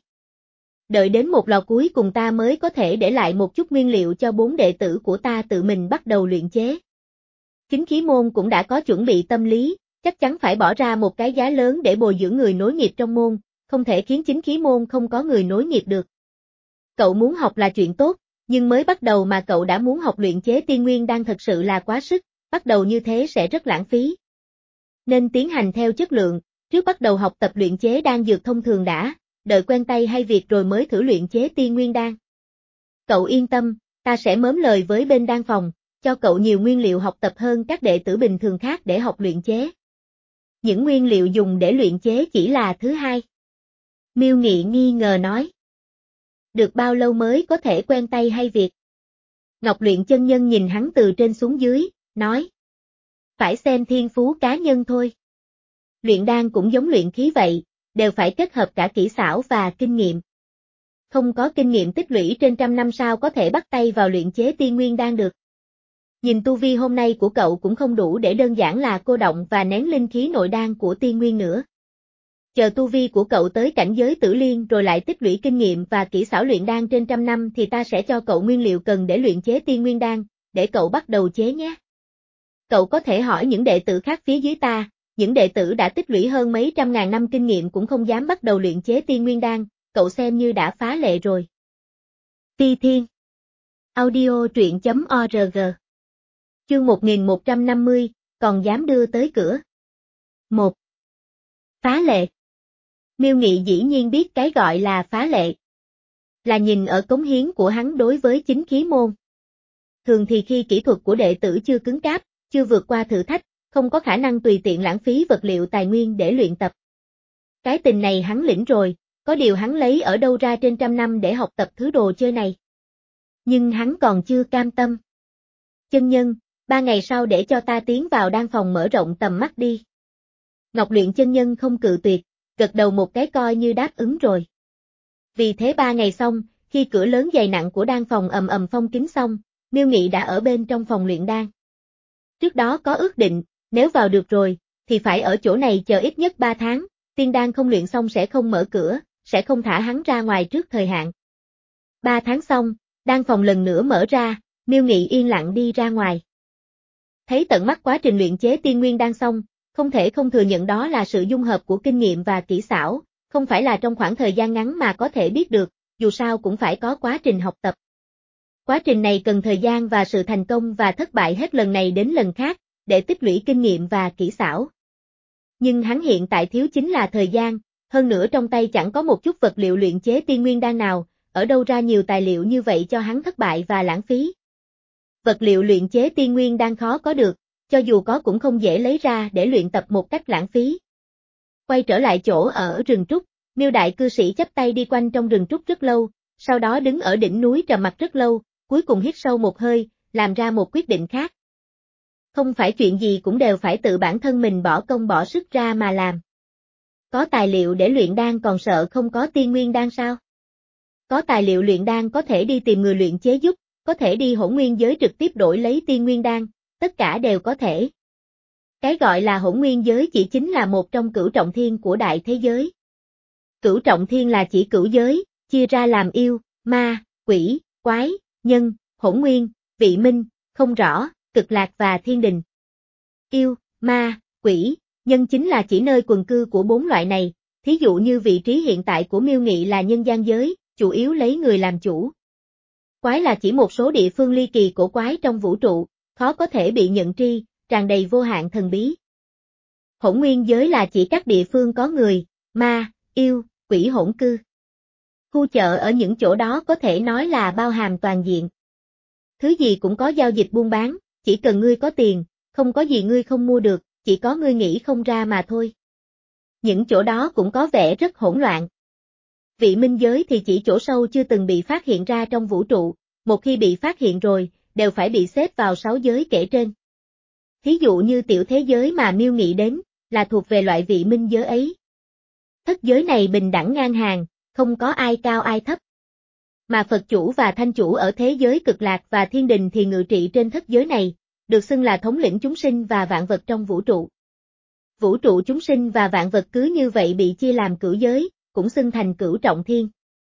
Đợi đến một lò cuối cùng ta mới có thể để lại một chút nguyên liệu cho bốn đệ tử của ta tự mình bắt đầu luyện chế. Chính khí môn cũng đã có chuẩn bị tâm lý, chắc chắn phải bỏ ra một cái giá lớn để bồi dưỡng người nối nghiệp trong môn, không thể khiến chính khí môn không có người nối nghiệp được. Cậu muốn học là chuyện tốt, nhưng mới bắt đầu mà cậu đã muốn học luyện chế tiên nguyên đan thật sự là quá sức, bắt đầu như thế sẽ rất lãng phí. Nên tiến hành theo chất lượng, trước bắt đầu học tập luyện chế đan dược thông thường đã, đợi quen tay hay việc rồi mới thử luyện chế tiên nguyên đan. Cậu yên tâm, ta sẽ mớm lời với bên đan phòng, cho cậu nhiều nguyên liệu học tập hơn các đệ tử bình thường khác để học luyện chế. Những nguyên liệu dùng để luyện chế chỉ là thứ hai. Miêu Nghị nghi ngờ nói. Được bao lâu mới có thể quen tay hay việc? Ngọc Luyện chân nhân nhìn hắn từ trên xuống dưới, nói. Phải xem thiên phú cá nhân thôi. Luyện đan cũng giống luyện khí vậy, đều phải kết hợp cả kỹ xảo và kinh nghiệm. Không có kinh nghiệm tích lũy trên trăm năm sao có thể bắt tay vào luyện chế tiên nguyên đan được. Nhìn tu vi hôm nay của cậu cũng không đủ để đơn giản là cô động và nén linh khí nội đan của tiên nguyên nữa. Chờ tu vi của cậu tới cảnh giới tử liên rồi lại tích lũy kinh nghiệm và kỹ xảo luyện đan trên trăm năm thì ta sẽ cho cậu nguyên liệu cần để luyện chế tiên nguyên đan, để cậu bắt đầu chế nhé. Cậu có thể hỏi những đệ tử khác phía dưới ta, những đệ tử đã tích lũy hơn mấy trăm ngàn năm kinh nghiệm cũng không dám bắt đầu luyện chế tiên nguyên đan, cậu xem như đã phá lệ rồi. Phi Thiên Audio truyện.org Chương một nghìn một trăm năm mươi, còn dám đưa tới cửa. một. Phá lệ. Miêu Nghị dĩ nhiên biết cái gọi là phá lệ. Là nhìn ở cống hiến của hắn đối với chính khí môn. Thường thì khi kỹ thuật của đệ tử chưa cứng cáp, chưa vượt qua thử thách, không có khả năng tùy tiện lãng phí vật liệu tài nguyên để luyện tập. Cái tình này hắn lĩnh rồi, có điều hắn lấy ở đâu ra trên trăm năm để học tập thứ đồ chơi này. Nhưng hắn còn chưa cam tâm. Chân nhân, ba ngày sau để cho ta tiến vào đan phòng mở rộng tầm mắt đi. Ngọc Luyện chân nhân không cự tuyệt, gật đầu một cái coi như đáp ứng rồi. Vì thế ba ngày xong, khi cửa lớn dày nặng của đan phòng ầm ầm phong kín xong, Miêu Nghị đã ở bên trong phòng luyện đan. Trước đó có ước định, nếu vào được rồi, thì phải ở chỗ này chờ ít nhất ba tháng, tiên đan không luyện xong sẽ không mở cửa, sẽ không thả hắn ra ngoài trước thời hạn. Ba tháng xong, đan phòng lần nữa mở ra, Miêu Nghị yên lặng đi ra ngoài. Thấy tận mắt quá trình luyện chế tiên nguyên đan xong, không thể không thừa nhận đó là sự dung hợp của kinh nghiệm và kỹ xảo, không phải là trong khoảng thời gian ngắn mà có thể biết được, dù sao cũng phải có quá trình học tập. Quá trình này cần thời gian và sự thành công và thất bại hết lần này đến lần khác, để tích lũy kinh nghiệm và kỹ xảo. Nhưng hắn hiện tại thiếu chính là thời gian, hơn nữa trong tay chẳng có một chút vật liệu luyện chế tiên nguyên đan nào, ở đâu ra nhiều tài liệu như vậy cho hắn thất bại và lãng phí. Vật liệu luyện chế tiên nguyên đan khó có được, cho dù có cũng không dễ lấy ra để luyện tập một cách lãng phí. Quay trở lại chỗ ở rừng trúc, Miêu đại cư sĩ chắp tay đi quanh trong rừng trúc rất lâu, sau đó đứng ở đỉnh núi trầm mặc rất lâu, cuối cùng hít sâu một hơi, làm ra một quyết định khác. Không phải chuyện gì cũng đều phải tự bản thân mình bỏ công bỏ sức ra mà làm. Có tài liệu để luyện đan còn sợ không có tiên nguyên đan sao? Có tài liệu luyện đan có thể đi tìm người luyện chế giúp, có thể đi hỗn nguyên giới trực tiếp đổi lấy tiên nguyên đan, tất cả đều có thể. Cái gọi là hỗn nguyên giới chỉ chính là một trong cửu trọng thiên của đại thế giới. Cửu trọng thiên là chỉ cửu giới, chia ra làm yêu, ma, quỷ, quái, nhân, hỗn nguyên, vị minh, không rõ, cực lạc và thiên đình. Yêu, ma, quỷ, nhân chính là chỉ nơi quần cư của bốn loại này, thí dụ như vị trí hiện tại của Miêu Nghị là nhân gian giới, chủ yếu lấy người làm chủ. Quái là chỉ một số địa phương ly kỳ cổ quái trong vũ trụ, khó có thể bị nhận tri, tràn đầy vô hạn thần bí. Hỗn nguyên giới là chỉ các địa phương có người, ma, yêu, quỷ hỗn cư. Khu chợ ở những chỗ đó có thể nói là bao hàm toàn diện. Thứ gì cũng có giao dịch buôn bán, chỉ cần ngươi có tiền, không có gì ngươi không mua được, chỉ có ngươi nghĩ không ra mà thôi. Những chỗ đó cũng có vẻ rất hỗn loạn. Vị minh giới thì chỉ chỗ sâu chưa từng bị phát hiện ra trong vũ trụ, một khi bị phát hiện rồi, đều phải bị xếp vào sáu giới kể trên. Thí dụ như tiểu thế giới mà Miêu Nghị đến, là thuộc về loại vị minh giới ấy. Thất giới này bình đẳng ngang hàng, không có ai cao ai thấp. Mà Phật chủ và Thanh chủ ở thế giới cực lạc và thiên đình thì ngự trị trên thất giới này, được xưng là thống lĩnh chúng sinh và vạn vật trong vũ trụ. Vũ trụ chúng sinh và vạn vật cứ như vậy bị chia làm cửu giới, cũng xưng thành cửu trọng thiên.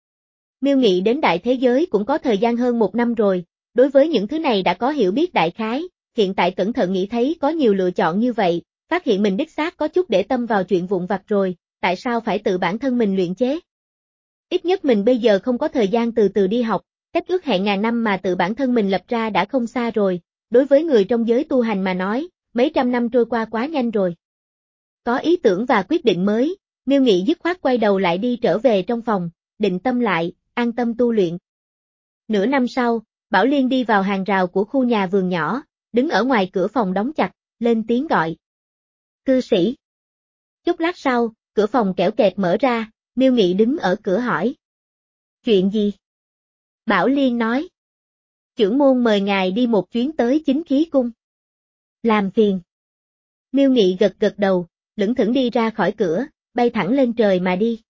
Miêu Nghị đến đại thế giới cũng có thời gian hơn một năm rồi, đối với những thứ này đã có hiểu biết đại khái, hiện tại cẩn thận nghĩ thấy có nhiều lựa chọn như vậy, phát hiện mình đích xác có chút để tâm vào chuyện vụn vặt rồi, tại sao phải tự bản thân mình luyện chế? Ít nhất mình bây giờ không có thời gian từ từ đi học, cách ước hẹn ngàn năm mà tự bản thân mình lập ra đã không xa rồi, đối với người trong giới tu hành mà nói, mấy trăm năm trôi qua quá nhanh rồi. Có ý tưởng và quyết định mới, Miêu Nghị dứt khoát quay đầu lại đi trở về trong phòng, định tâm lại, an tâm tu luyện. Nửa năm sau, Bảo Liên đi vào hàng rào của khu nhà vườn nhỏ, đứng ở ngoài cửa phòng đóng chặt, lên tiếng gọi. Cư sĩ. Chút lát sau, cửa phòng kẽo kẹt mở ra, Miêu Nghị đứng ở cửa hỏi. Chuyện gì? Bảo Liên nói. Chưởng môn mời ngài đi một chuyến tới Chính Khí Cung. Làm phiền. Miêu Nghị gật gật đầu, lững thững đi ra khỏi cửa, bay thẳng lên trời mà đi.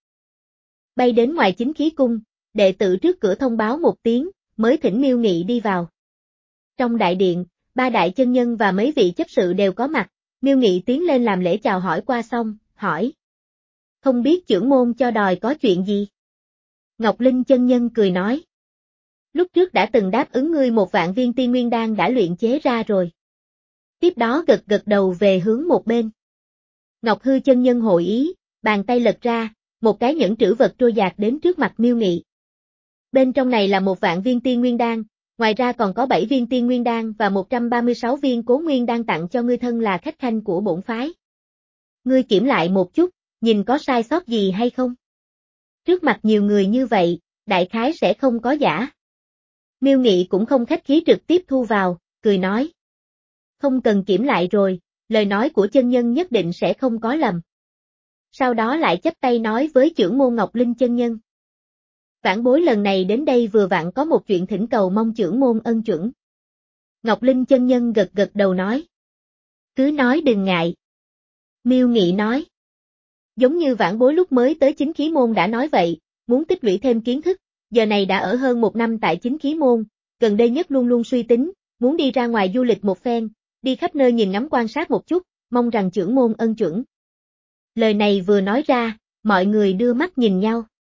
Bay đến ngoài Chính Khí Cung, đệ tử trước cửa thông báo một tiếng, mới thỉnh Miêu Nghị đi vào. Trong đại điện, ba đại chân nhân và mấy vị chấp sự đều có mặt, Miêu Nghị tiến lên làm lễ chào hỏi qua xong, hỏi. Không biết chưởng môn cho đòi có chuyện gì? Ngọc Linh chân nhân cười nói. Lúc trước đã từng đáp ứng ngươi một vạn viên tiên nguyên đan đã luyện chế ra rồi. Tiếp đó gật gật đầu về hướng một bên. Ngọc Hư chân nhân hội ý, bàn tay lật ra, một cái nhẫn trữ vật trôi dạt đến trước mặt Miêu Nghị. Bên trong này là một vạn viên tiên nguyên đan, ngoài ra còn có bảy viên tiên nguyên đan và một trăm ba mươi sáu viên cố nguyên đan tặng cho ngươi thân là khách khanh của bổn phái. Ngươi kiểm lại một chút, nhìn có sai sót gì hay không? Trước mặt nhiều người như vậy, đại khái sẽ không có giả. Miêu Nghị cũng không khách khí trực tiếp thu vào, cười nói. Không cần kiểm lại rồi, lời nói của chân nhân nhất định sẽ không có lầm. Sau đó lại chắp tay nói với chưởng môn Ngọc Linh chân nhân. Vãn bối lần này đến đây vừa vặn có một chuyện thỉnh cầu mong chưởng môn ân chuẩn. Ngọc Linh chân nhân gật gật đầu nói. Cứ nói đừng ngại. Miêu Nghị nói. Giống như vãn bối lúc mới tới chính khí môn đã nói vậy, muốn tích lũy thêm kiến thức, giờ này đã ở hơn một năm tại chính khí môn, gần đây nhất luôn luôn suy tính, muốn đi ra ngoài du lịch một phen, đi khắp nơi nhìn ngắm quan sát một chút, mong rằng chưởng môn ân chuẩn. Lời này vừa nói ra, mọi người đưa mắt nhìn nhau.